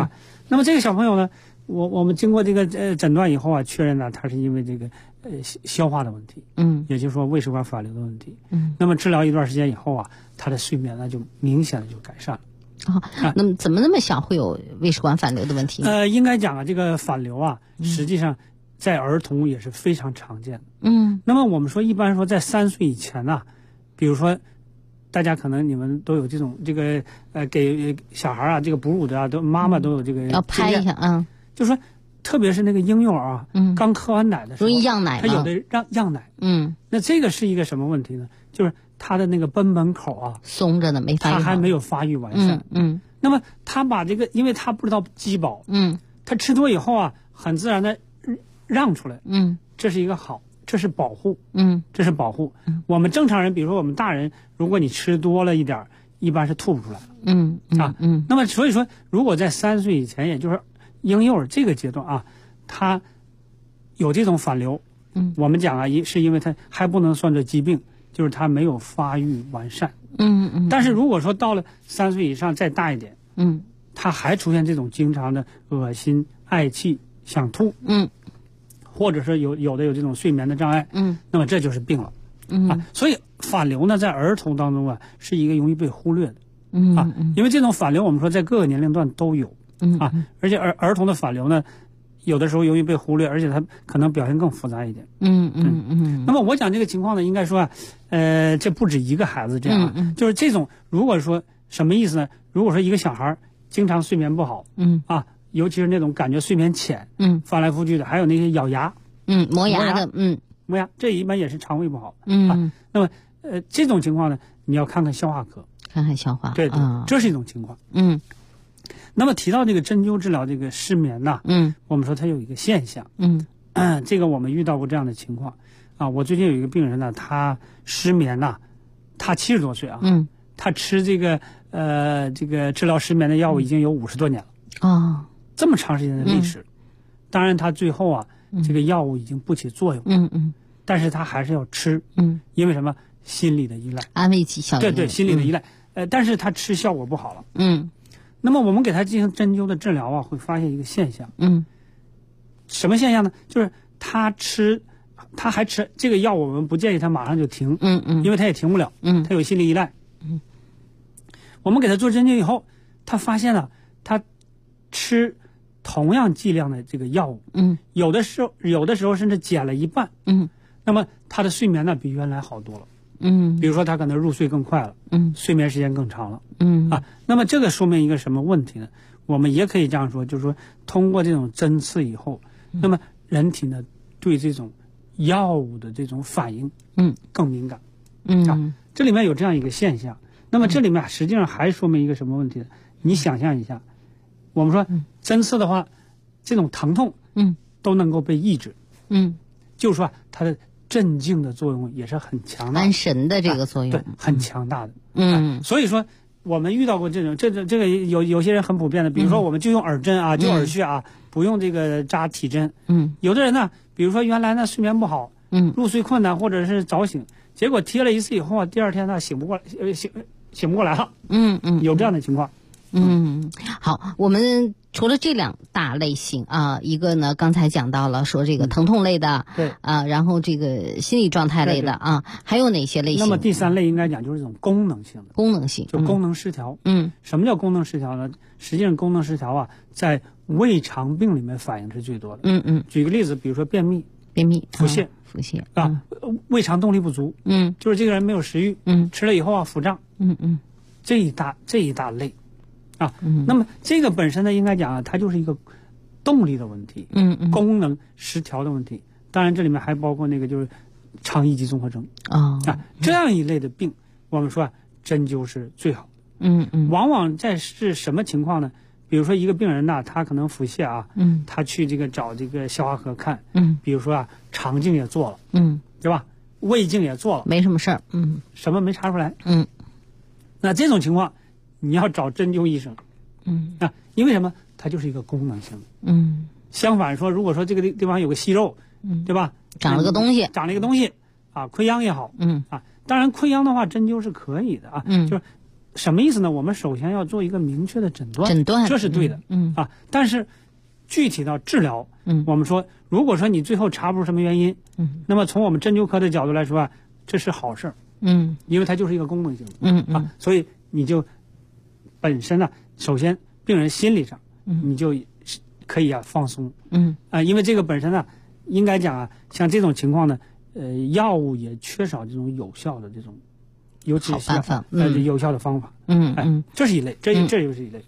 那么这个小朋友呢，我们经过这个诊断以后啊，确认呢他是因为这个消化的问题，也就是说胃食管反流的问题，那么治疗一段时间以后啊，他的睡眠呢就明显的就改善了。 那么怎么那么小会有胃食管反流的问题？ 应该讲啊，这个反流啊，实际上在儿童也是非常常见的。那么我们说，一般说在3岁以前呢，比如说，大家可能你们都有这种这个给小孩啊这个哺乳的啊，都妈妈都有这个要拍一下， 就是说，特别是那个婴幼儿啊，刚喝完奶的时候， 容易漾奶， 他有的漾奶，那这个是一个什么问题呢？就是他的那个贲门口啊松着呢，没发育好， 他还没有发育完善，那么他把这个，因为他不知道饥饱，他吃多以后啊，很自然的让出来，这是一个好，这是保护，这是保护。我们正常人，比如说我们大人，如果你吃多了一点，一般是吐不出来的，那么所以说，如果在3岁以前，也就是婴幼儿这个阶段啊，他有这种反流，我们讲啊，是因为他还不能算作疾病，就是他没有发育完善，但是如果说到了3岁以上再大一点，他还出现这种经常的恶心、嗳气、想吐，或者是有的有这种睡眠的障碍，那么这就是病了，所以反流呢，在儿童当中啊，是一个容易被忽略的，因为这种反流我们说在各个年龄段都有，而且儿童的反流呢，有的时候容易被忽略，而且它可能表现更复杂一点，那么我讲这个情况呢，应该说啊，这不止一个孩子这样，就是这种，如果说什么意思呢？如果说一个小孩经常睡眠不好，尤其是那种感觉睡眠浅，翻来覆去的，还有那些咬牙， 磨牙的， 磨牙，这一般也是肠胃不好，那么这种情况呢，你要看看消化科， 看看消化， 对，这是一种情况，那么提到这个针灸治疗这个失眠呐，我们说它有一个现象，这个我们遇到过这样的情况啊，我最近有一个病人呢，他失眠呐，他70多岁啊，他吃这个治疗失眠的药物已经有50多年了，这么长时间的历史，当然他最后啊，这个药物已经不起作用，但是他还是要吃，因为什么？心理的依赖， 安慰剂效应， 对，心理的依赖，但是他吃效果不好了，那么我们给他进行针灸的治疗啊，会发现一个现象，什么现象呢？就是他还吃这个药，我们不建议他马上就停，因为他也停不了，他有心理依赖，我们给他做针灸以后，他发现了他吃同样剂量的这个药物，有的时候甚至减了一半，那么他的睡眠呢比原来好多了，比如说他可能入睡更快了，睡眠时间更长了，那么这个说明一个什么问题呢？我们也可以这样说，就是说通过这种针刺以后，那么人体呢对这种药物的这种反应，更敏感，这里面有这样一个现象。那么这里面实际上还说明一个什么问题呢？你想象一下，我们说针刺的话，这种疼痛，都能够被抑制，就是说它的镇静的作用也是很强大的， 安神的这个作用， 对，很强大的，所以说我们遇到过这个有些人很普遍的，比如说我们就用耳针啊，就耳穴啊，不用这个扎体针，有的人呢，比如说原来呢睡眠不好，入睡困难或者是早醒，结果贴了一次以后啊，第二天呢醒不过来了，有这样的情况。 好，我们除了这2大类型啊，一个呢刚才讲到了说这个疼痛类的， 对啊，然后这个心理状态类的啊，还有哪些类型？ 那么第3类应该讲就是这种功能性的，就功能失调。什么叫功能失调呢？实际上功能失调啊，在胃肠病里面反应是最多的。举个例子，比如说便秘、腹泻啊，胃肠动力不足，就是这个人没有食欲，吃了以后啊腹胀，这一大类。那么这个本身呢，应该讲啊，它就是一个动力的问题，功能失调的问题。当然，这里面还包括那个就是肠易激综合征这样一类的病，我们说啊，针灸是最好的。往往在是什么情况呢？比如说一个病人呐，他可能腹泻啊，他去这个找这个消化科看，比如说啊，肠镜也做了，对吧？胃镜也做了， 没什么事儿， 什么没查出来，那这种情况，你要找针灸医生，因为什么？它就是一个功能性的，相反说，如果说这个地方有个息肉，对吧？ 长了一个东西啊，溃疡也好，当然溃疡的话，针灸是可以的啊，就是什么意思呢？我们首先要做一个明确的诊断，这是对的，但是具体到治疗，我们说，如果说你最后查不出什么原因，那么从我们针灸科的角度来说啊，这是好事儿，因为它就是一个功能性的，所以你就本身呢，首先病人心理上，你就可以放松，因为这个本身呢，应该讲啊，像这种情况呢，药物也缺少这种有效的这种。尤其是有效的方法，这是一类，这又是一类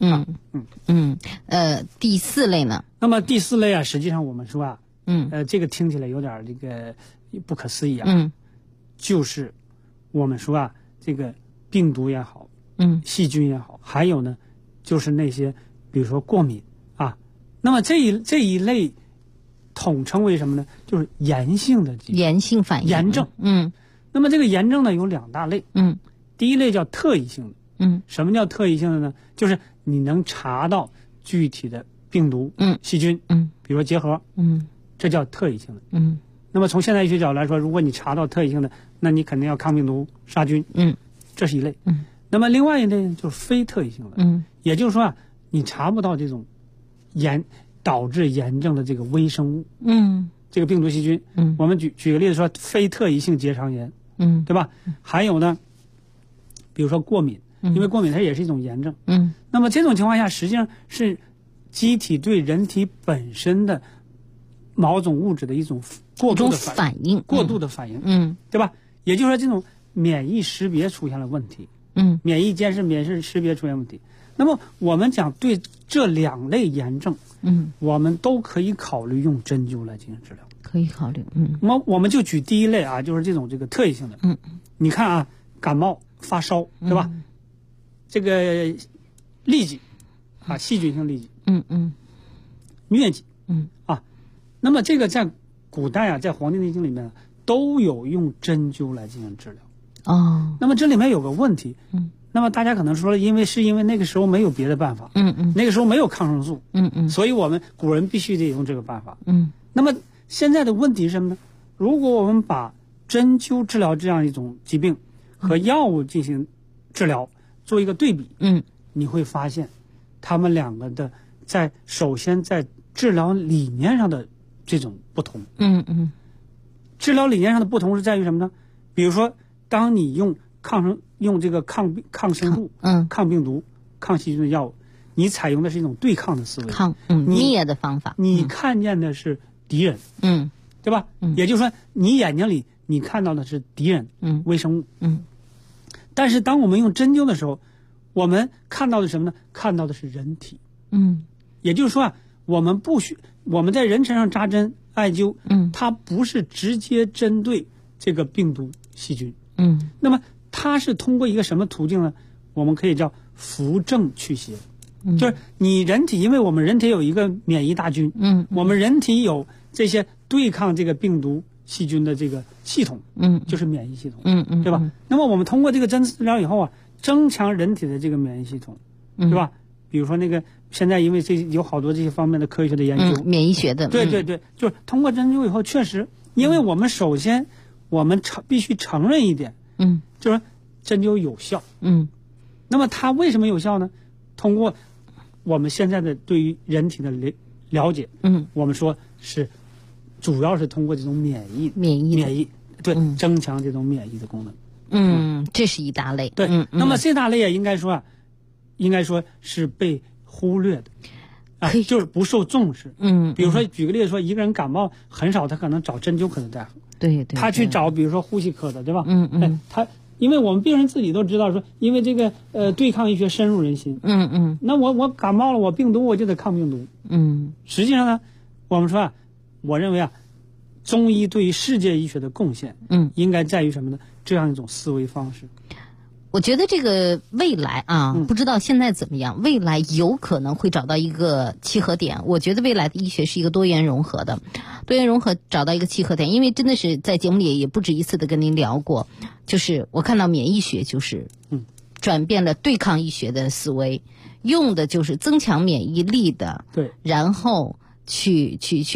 第4类呢？ 那么第4类啊，实际上我们说啊，这个听起来有点这个不可思议啊，就是我们说啊，这个病毒也好，细菌也好，还有呢，就是那些比如说过敏啊，那么这一类统称为什么呢？就是炎性的疾病， 炎性反应， 炎症，那么这个炎症呢有2大类，第一类叫特异性的，什么叫特异性的呢？就是你能查到具体的病毒、细菌，比如说结核，这叫特异性的，那么从现代医学角度来说，如果你查到特异性的，那你肯定要抗病毒、杀菌，这是一类，那么另外一类呢就是非特异性的，也就是说啊，你查不到这种导致炎症的这个微生物，这个病毒细菌，我们举个例子说，非特异性结肠炎，对吧？还有呢，比如说过敏，因为过敏它也是一种炎症，那么这种情况下，实际上是机体对人体本身的某种物质的一种过度的反应，对吧？也就是说，这种免疫识别出现了问题，免疫识别出现问题。那么我们讲对这2类炎症，我们都可以考虑用针灸来进行治疗， 可以考虑， 那么我们就举第1类啊，就是这种特异性的，你看啊，感冒发烧，对吧？这个痢疾啊，细菌性痢疾，疟疾，那么这个在古代啊，在《黄帝内经》里面都有用针灸来进行治疗。那么这里面有个问题，那么大家可能说，因为那个时候没有别的办法，那个时候没有抗生素，所以我们古人必须得用这个办法，那么现在的问题是什么呢？如果我们把针灸治疗这样一种疾病和药物进行治疗做一个对比，你会发现他们2个的首先在治疗理念上的这种不同，治疗理念上的不同是在于什么呢？比如说，当你用这个抗生素、抗病毒、抗细菌的药物，你采用的是一种对抗的思维， 灭的方法， 你看见的是敌人，对吧？也就是说，你眼睛里你看到的是敌人，微生物，但是当我们用针灸的时候，我们看到的是什么呢？看到的是人体，也就是说啊，我们在人身上扎针艾灸，它不是直接针对这个病毒细菌，那么它是通过一个什么途径呢？我们可以叫扶正祛邪，就是你人体，因为我们人体有一个免疫大军，我们人体有这些对抗这个病毒细菌的这个系统，就是免疫系统，对吧？那么我们通过这个针刺治疗以后啊，增强人体的这个免疫系统，对吧？比如说那个现在因为有好多这些方面的科学的研究， 免疫学的， 对，就是通过针灸以后，确实，因为我们首先我们必须承认一点，就是针灸有效，那么它为什么有效呢？通过我们现在的对于人体的了解，我们说是主要是通过这种免疫，对，增强这种免疫的功能， 这是一大类， 对，那么这大类也应该说是被忽略的，就是不受重视，比如说举个例子说，一个人感冒很少，他可能找针灸科的大夫， 对， 他去找比如说呼吸科的，对吧？他因为我们病人自己都知道说，因为这个对抗医学深入人心，那我感冒了，我病毒我就得抗病毒，实际上呢，我们说啊，我认为啊，中医对于世界医学的贡献，应该在于什么呢？这样一种思维方式。 我觉得这个未来啊，不知道现在怎么样，未来有可能会找到一个契合点。我觉得未来的医学是一个多元融合的，找到一个契合点。因为真的是在节目里也不止一次的跟您聊过，就是我看到免疫学就是转变了对抗医学的思维，用的就是增强免疫力的， 对， 然后去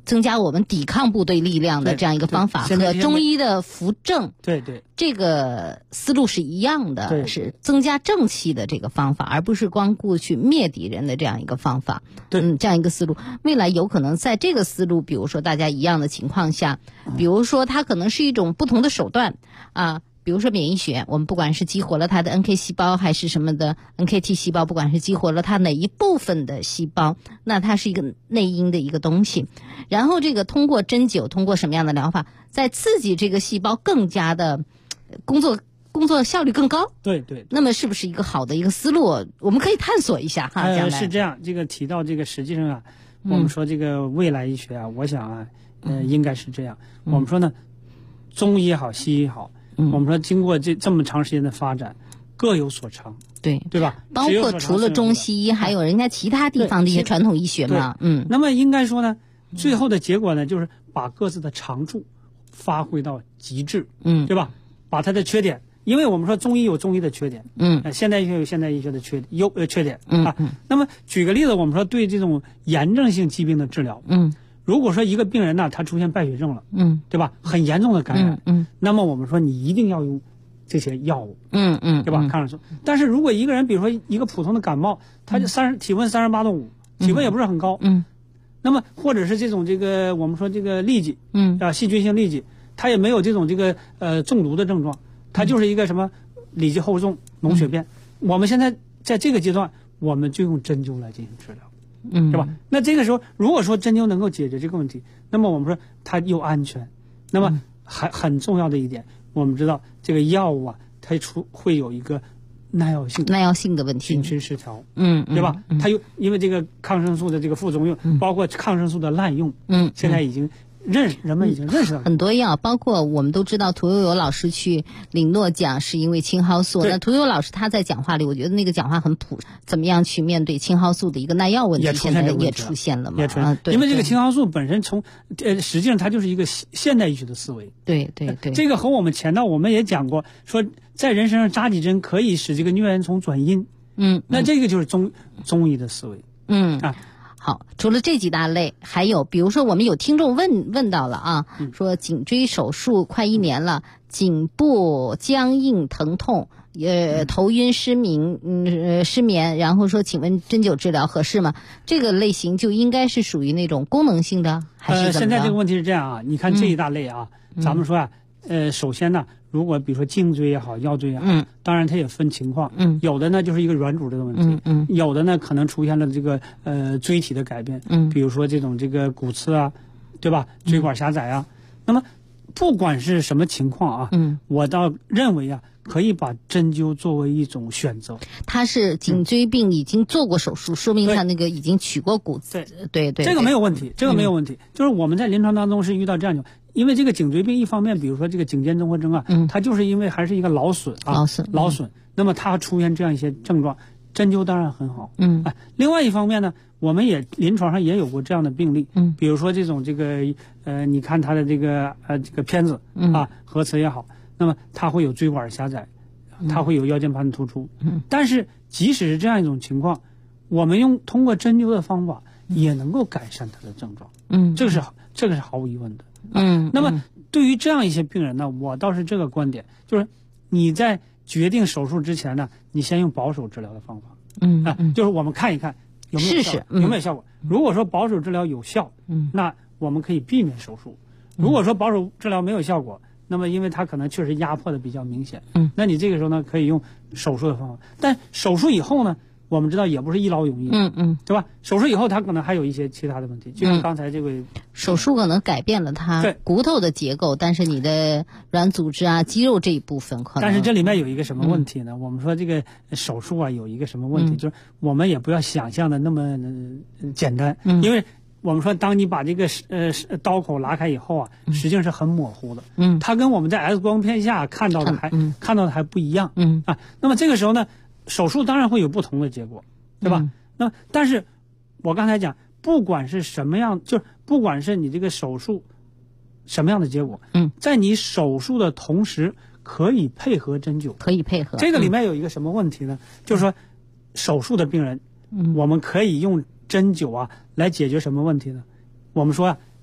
增加我们抵抗部队力量的这样一个方法，和中医的扶正， 对对， 这个思路是一样的， 对， 是增加正气的这个方法，而不是光顾去灭敌人的这样一个方法。 对， 这样一个思路，未来有可能在这个思路，比如说大家一样的情况下，比如说它可能是一种不同的手段啊。比如说免疫学，我们不管是激活了它的 NK 细胞还是什么的 NKT 细胞，不管是激活了它哪一部分的细胞，那它是一个内因的一个东西。然后这个通过针灸，通过什么样的疗法，在刺激这个细胞更加的工作效率更高。 对对。 那么是不是一个好的一个思路？我们可以探索一下哈。 是这样，这个提到这个实际上啊，我们说这个未来医学啊，我想啊，应该是这样。我们说呢，中医也好，西医也好。我们说，经过这么长时间的发展，各有所长，对吧？ 包括除了中西医，还有人家其他地方的一些传统医学嘛。 那么应该说呢，最后的结果呢，就是把各自的长处发挥到极致，对吧？把它的缺点，因为我们说中医有中医的缺点，现代医学有现代医学的缺点啊。那么举个例子，我们说对这种炎症性疾病的治疗，如果说一个病人呢，他出现败血症了，对吧？很严重的感染，那么我们说你一定要用这些药物，对吧？抗生素。但是如果一个人，比如说一个普通的感冒，他就体温38度5，体温也不是很高，那么或者是这种我们说这个痢疾，细菌性痢疾，他也没有这种中毒的症状，他就是一个什么里急后重脓血便。我们现在在这个阶段，我们就用针灸来进行治疗。是吧？那这个时候，如果说针灸能够解决这个问题，那么我们说它又安全，那么还很重要的一点，我们知道这个药物啊，它会有一个耐药性的问题，菌群失调，对吧？它因为这个抗生素的这个副作用，包括抗生素的滥用，现在已经人们已经认识到很多药，包括我们都知道屠呦呦老师去领诺奖是因为青蒿素。那屠呦呦老师他在讲话里，我觉得那个讲话很普，怎么样去面对青蒿素的一个耐药问题，现在也出现了嘛？ 对，因为这个青蒿素本身实际上它就是一个现代医学的思维。 对。 这个和我们前道我们也讲过，说在人身上扎几针可以使这个疟原虫转阴。那这个就是中医的思维。 好，除了这几大类，还有比如说我们有听众问到了啊，说颈椎手术快1年了，颈部僵硬疼痛，头晕失眠，然后说请问针灸治疗合适吗？这个类型就应该是属于那种功能性的还是怎么着？ 现在这个问题是这样啊，你看这一大类啊，咱们说啊，首先呢，如果比如说颈椎也好，腰椎也好，当然它也分情况，有的呢就是一个软组织的问题，有的呢可能出现了这个椎体的改变，比如说这种骨刺啊，对吧？椎管狭窄啊，那么不管是什么情况啊，我倒认为啊，可以把针灸作为一种选择。 他是颈椎病已经做过手术，说明他那个已经取过骨。对， 这个没有问题，就是我们在临床当中是遇到这样的，因为这个颈椎病一方面，比如说这个颈肩综合征啊，它就是因为还是一个劳损，那么它出现这样一些症状，针灸当然很好。另外一方面呢，我们也临床上也有过这样的病例，比如说这种你看他的这个片子啊，核磁也好。那么它会有椎管狭窄，它会有腰间盘突出，但是即使是这样一种情况，我们通过针灸的方法也能够改善它的症状，这个是毫无疑问的。那么对于这样一些病人呢，我倒是这个观点，就是你在决定手术之前呢，你先用保守治疗的方法，就是我们看一看有没有效果，有没有效果。如果说保守治疗有效，那我们可以避免手术；如果说保守治疗没有效果，那么因为它可能确实压迫的比较明显，那你这个时候呢可以用手术的方法。但手术以后呢，我们知道也不是一劳永逸，对吧？手术以后它可能还有一些其他的问题，就像刚才这位手术可能改变了它骨头的结构，但是你的软组织啊、肌肉这一部分可能。 但是这里面有一个什么问题呢？我们说这个手术啊有一个什么问题，就是我们也不要想象的那么简单，因为我们说，当你把这个刀口拉开以后啊，实际上是很模糊的。它跟我们在 X 光片下看到的还不一样。那么这个时候呢，手术当然会有不同的结果，对吧？那但是我刚才讲，不管是什么样，就是不管是你这个手术什么样的结果，在你手术的同时可以配合针灸， 可以配合。 这个里面有一个什么问题呢？就是说，手术的病人，我们可以用针灸啊来解决什么问题呢？我们说啊，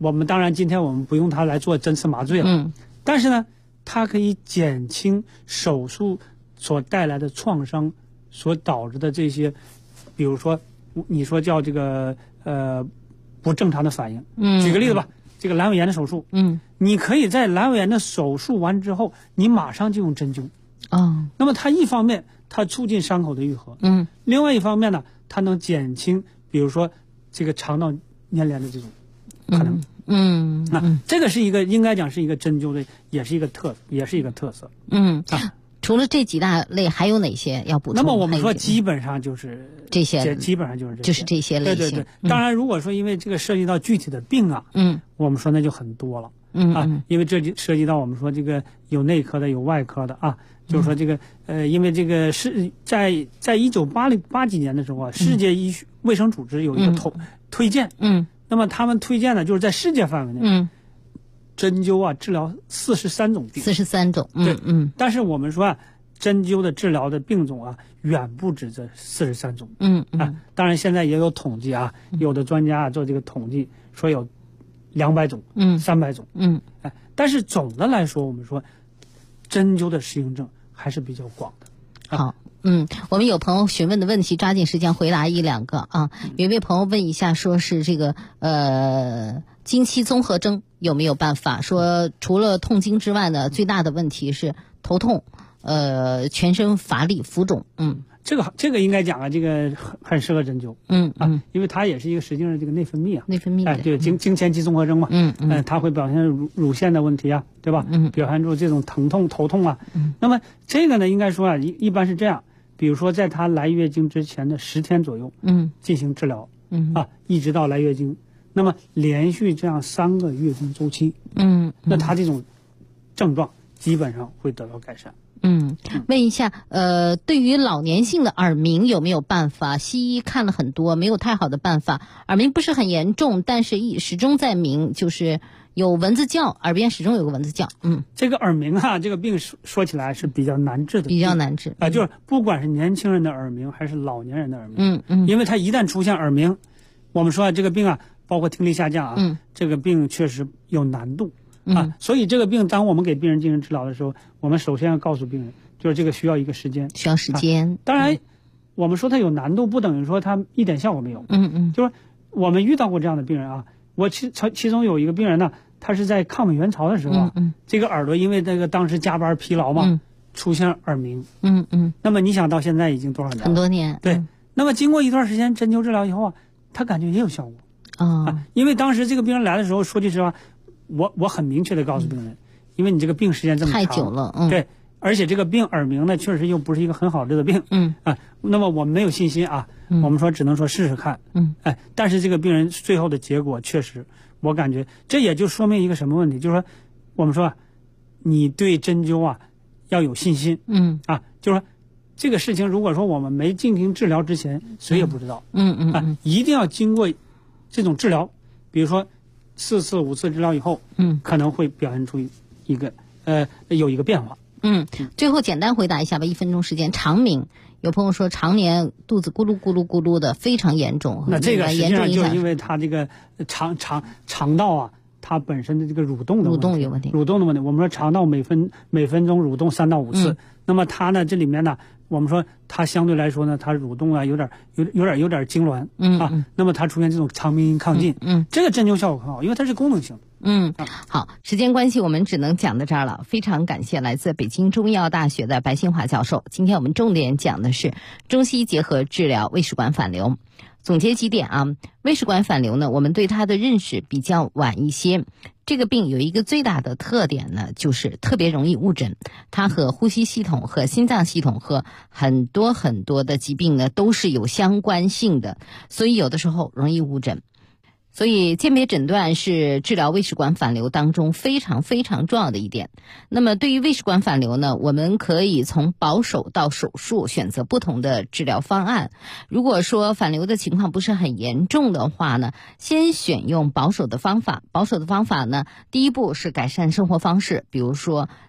我们当然今天我们不用它来做针刺麻醉了，但是呢，它可以减轻手术所带来的创伤所导致的这些，比如说你说叫这个不正常的反应。举个例子吧，这个阑尾炎的手术，你可以在阑尾炎的手术完之后，你马上就用针灸。那么它一方面它促进伤口的愈合，另外一方面呢，它能减轻比如说这个肠道粘连的这种可能。那这个是一个应该讲是一个针灸的，也是一个特色。 除了这几大类，还有哪些要补充？ 那么我们说基本上就是这些， 基本上就是这些类型。 对。当然，如果说因为这个涉及到具体的病啊，我们说那就很多了。因为这就涉及到我们说这个有内科的，有外科的啊。就是说这个因为这个是在1980几年的时候啊，世界卫生组织有一个推荐，那么他们推荐的就是在世界范围内，针灸啊治疗43种病 ，43种， 对，但是我们说啊，针灸的治疗的病种啊，远不止这43种，当然现在也有统计啊，有的专家做这个统计说有200种，300种，但是总的来说，我们说针灸的适应症还是比较广的。 好，我们有朋友询问的问题，抓紧时间回答1-2个啊。有一位朋友问一下，说是这个经期综合征有没有办法？说除了痛经之外呢，最大的问题是头痛，全身乏力、浮肿。 这个应该讲啊，这个很适合针灸。因为它也是一个实际上这个内分泌啊， 内分泌。 对，经前期综合征嘛。它会表现乳腺的问题啊，对吧？表现出这种疼痛、头痛啊。那么这个呢，应该说啊，一般是这样，比如说在她来月经之前的10天左右，进行治疗，一直到来月经，那么连续这样3个月经周期，那她这种症状基本上会得到改善。 问一下，对于老年性的耳鸣有没有办法？西医看了很多，没有太好的办法。耳鸣不是很严重，但是始终在鸣，就是有蚊子叫，耳边始终有个蚊子叫。 这个耳鸣啊，这个病说起来是比较难治的， 比较难治啊，就是不管是年轻人的耳鸣还是老年人的耳鸣，因为它一旦出现耳鸣，我们说这个病啊，包括听力下降啊，这个病确实有难度。所以这个病，当我们给病人进行治疗的时候，我们首先要告诉病人，就是这个需要一个时间， 需要时间。 当然，我们说它有难度，不等于说它一点效果没有。就是我们遇到过这样的病人啊，我其中有一个病人呢，他是在抗美援朝的时候啊，这个耳朵因为这个当时加班疲劳嘛，出现耳鸣。那么你想到现在已经多少年了？ 很多年。 对。那么经过一段时间针灸治疗以后啊，他感觉也有效果。因为当时这个病人来的时候，说句实话。我很明确的告诉病人，因为你这个病时间这么长， 太久了， 对，而且这个病耳鸣呢，确实又不是一个很好治的病，那么我们没有信心啊，我们说只能说试试看，但是这个病人最后的结果确实，我感觉这也就说明一个什么问题，就是说，我们说，你对针灸啊要有信心，就是说这个事情如果说我们没进行治疗之前，谁也不知道，一定要经过这种治疗，比如说。4次5次治疗以后，可能会表现出一个有一个变化。 最后简单回答一下吧，1分钟时间。肠鸣，有朋友说常年肚子咕噜咕噜咕噜的，非常严重。 那这个实际上就是因为他这个肠道啊，它本身的这个蠕动有问题。蠕动的问题，我们说肠道每分钟蠕动3到5次，那么它呢这里面呢，我们说它相对来说呢，它蠕动啊有点痉挛那么它出现这种肠鸣音亢进，这个针灸效果很好，因为它是功能性的。 好，时间关系我们只能讲到这儿了。非常感谢来自北京中医药大学的白新华教授。今天我们重点讲的是中西医结合治疗胃食管反流。总结几点啊，胃食管反流呢，我们对它的认识比较晚一些。这个病有一个最大的特点呢，就是特别容易误诊。它和呼吸系统、和心脏系统、和很多的疾病呢，都是有相关性的，所以有的时候容易误诊。所以鉴别诊断是治疗胃食管反流当中非常重要的一点。那么对于胃食管反流呢，我们可以从保守到手术选择不同的治疗方案。如果说反流的情况不是很严重的话呢，先选用保守的方法。保守的方法呢，第一步是改善生活方式，比如说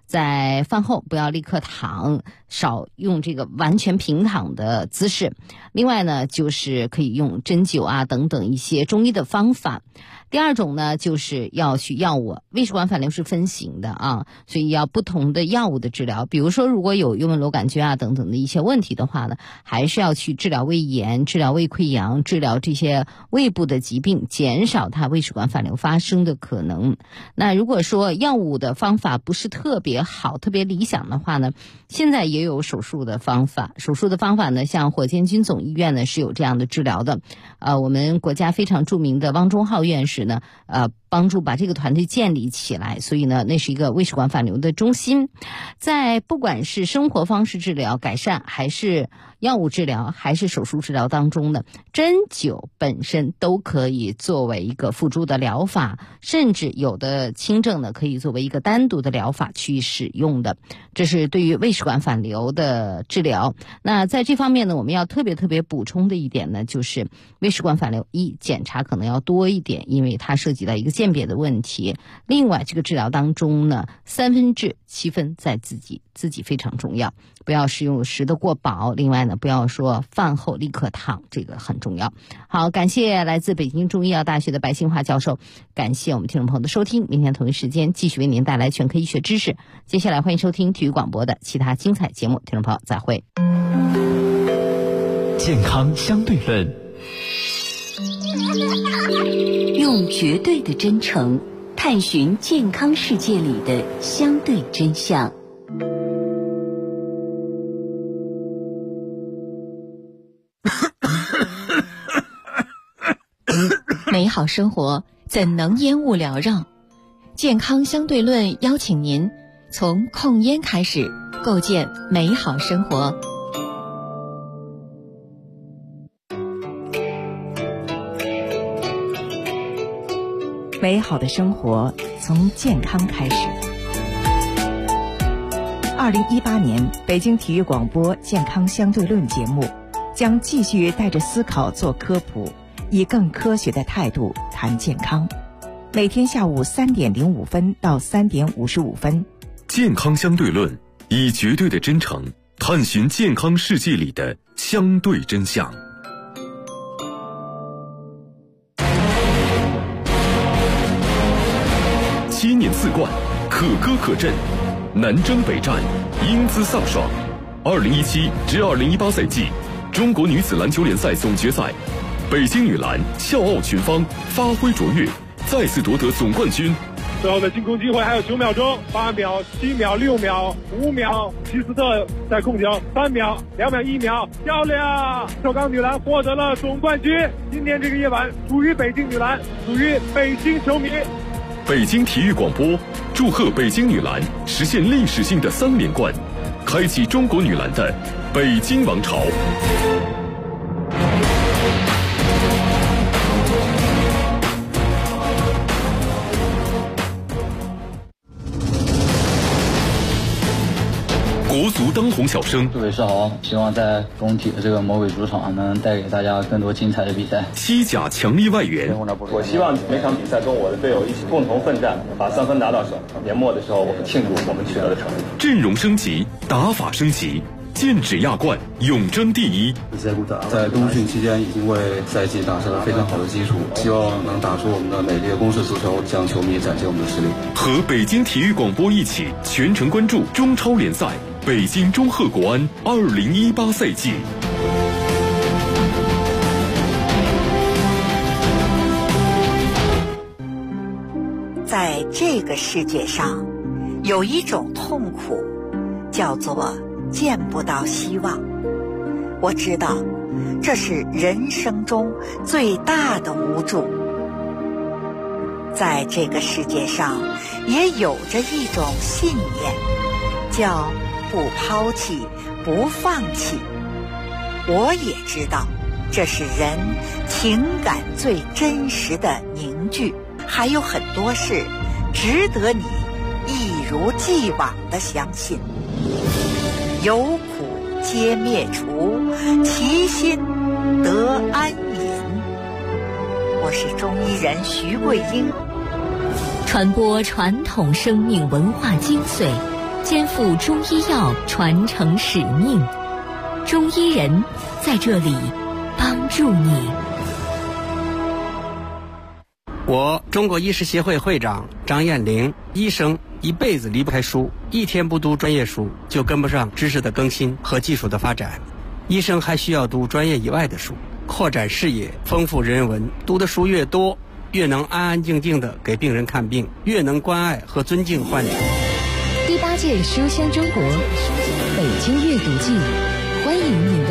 在饭后不要立刻躺，少用这个完全平躺的姿势。另外呢，就是可以用针灸啊等等一些中医的方法。第二种呢，就是要去药物。胃食管反流是分型的啊，所以要不同的药物的治疗。比如说，如果有幽门螺杆菌啊等等的一些问题的话呢，还是要去治疗胃炎、治疗胃溃疡、治疗这些胃部的疾病，减少它胃食管反流发生的可能。那如果说药物的方法不是特别好、特别理想的话呢，现在也有手术的方法。手术的方法呢，像火箭军总医院呢是有这样的治疗的。我们国家非常著名的汪忠浩院士呢，帮助把这个团队建立起来，所以呢，那是一个胃食管反流的中心。在不管是生活方式治疗改善，还是药物治疗，还是手术治疗当中呢，针灸本身都可以作为一个辅助的疗法，甚至有的轻症呢，可以作为一个单独的疗法去使用的。这是对于胃食管反流的治疗。那在这方面呢，我们要特别补充的一点呢，就是胃食管反流检查可能要多一点，因为它涉及到一个鉴别的问题。另外，这个治疗当中呢，7/3分在自己非常重要，不要食用食得过饱。另外呢，不要说饭后立刻躺，这个很重要。好，感谢来自北京中医药大学的白新华教授，感谢我们听众朋友的收听。明天同一时间继续为您带来全科医学知识。接下来欢迎收听体育广播的其他精彩节目，听众朋友再会。 健康相对论， 用绝对的真诚探寻健康世界里的相对真相。 美好生活怎能烟雾缭绕？健康相对论邀请您从控烟开始，构建美好生活。 美好的生活从健康开始。2018年北京体育广播健康相对论节目将继续带着思考做科普，以更科学的态度谈健康。每天下午3点05分到3点55分。 健康相对论，以绝对的真诚探寻健康世界里的相对真相。7年4冠，可歌可阵，南征北战，英姿飒爽。2017至2018赛季中国女子篮球联赛总决赛，北京女篮笑傲群芳，发挥卓越，再次夺得总冠军。 最后的进攻机会还有9秒钟，8秒、7秒、6秒、5秒，齐斯特在控球，3秒、2秒、1秒，漂亮！首钢女篮获得了总冠军。今天这个夜晚属于北京女篮，属于北京球迷。 北京体育广播祝贺北京女篮实现历史性的3连冠，开启中国女篮的北京王朝。国足当红小生， 各位是好，希望在工体的这个魔鬼主场能带给大家更多精彩的比赛。 西甲强力外援， 我希望每场比赛跟我的队友一起共同奋战，把3分拿到手。年末的时候，我们庆祝我们取得的成绩。 阵容升级，打法升级，剑指亚冠，永争第一。 在冬训期间已经为赛季打下了非常好的基础，希望能打出我们的美丽的攻势足球，向球迷展现我们的实力。 和北京体育广播一起全程关注中超联赛北京中赫国安2018赛季。 在这个世界上，有一种痛苦，叫做见不到希望。我知道，这是人生中最大的无助。在这个世界上，也有着一种信念，叫不抛弃，不放弃。我也知道，这是人情感最真实的凝聚。还有很多事值得你一如既往的相信。有苦皆灭除，其心得安隐。我是中医人徐桂英， 传播传统生命文化精髓， 肩负中医药传承使命。中医人在这里帮助你。 我中国医师协会会长张艳玲，医生一辈子离不开书，一天不读专业书就跟不上知识的更新和技术的发展。医生还需要读专业以外的书，扩展视野，丰富人文。读的书越多，越能安安静静地给病人看病，越能关爱和尊敬患者。 第8届书香中国北京阅读季，欢迎你们。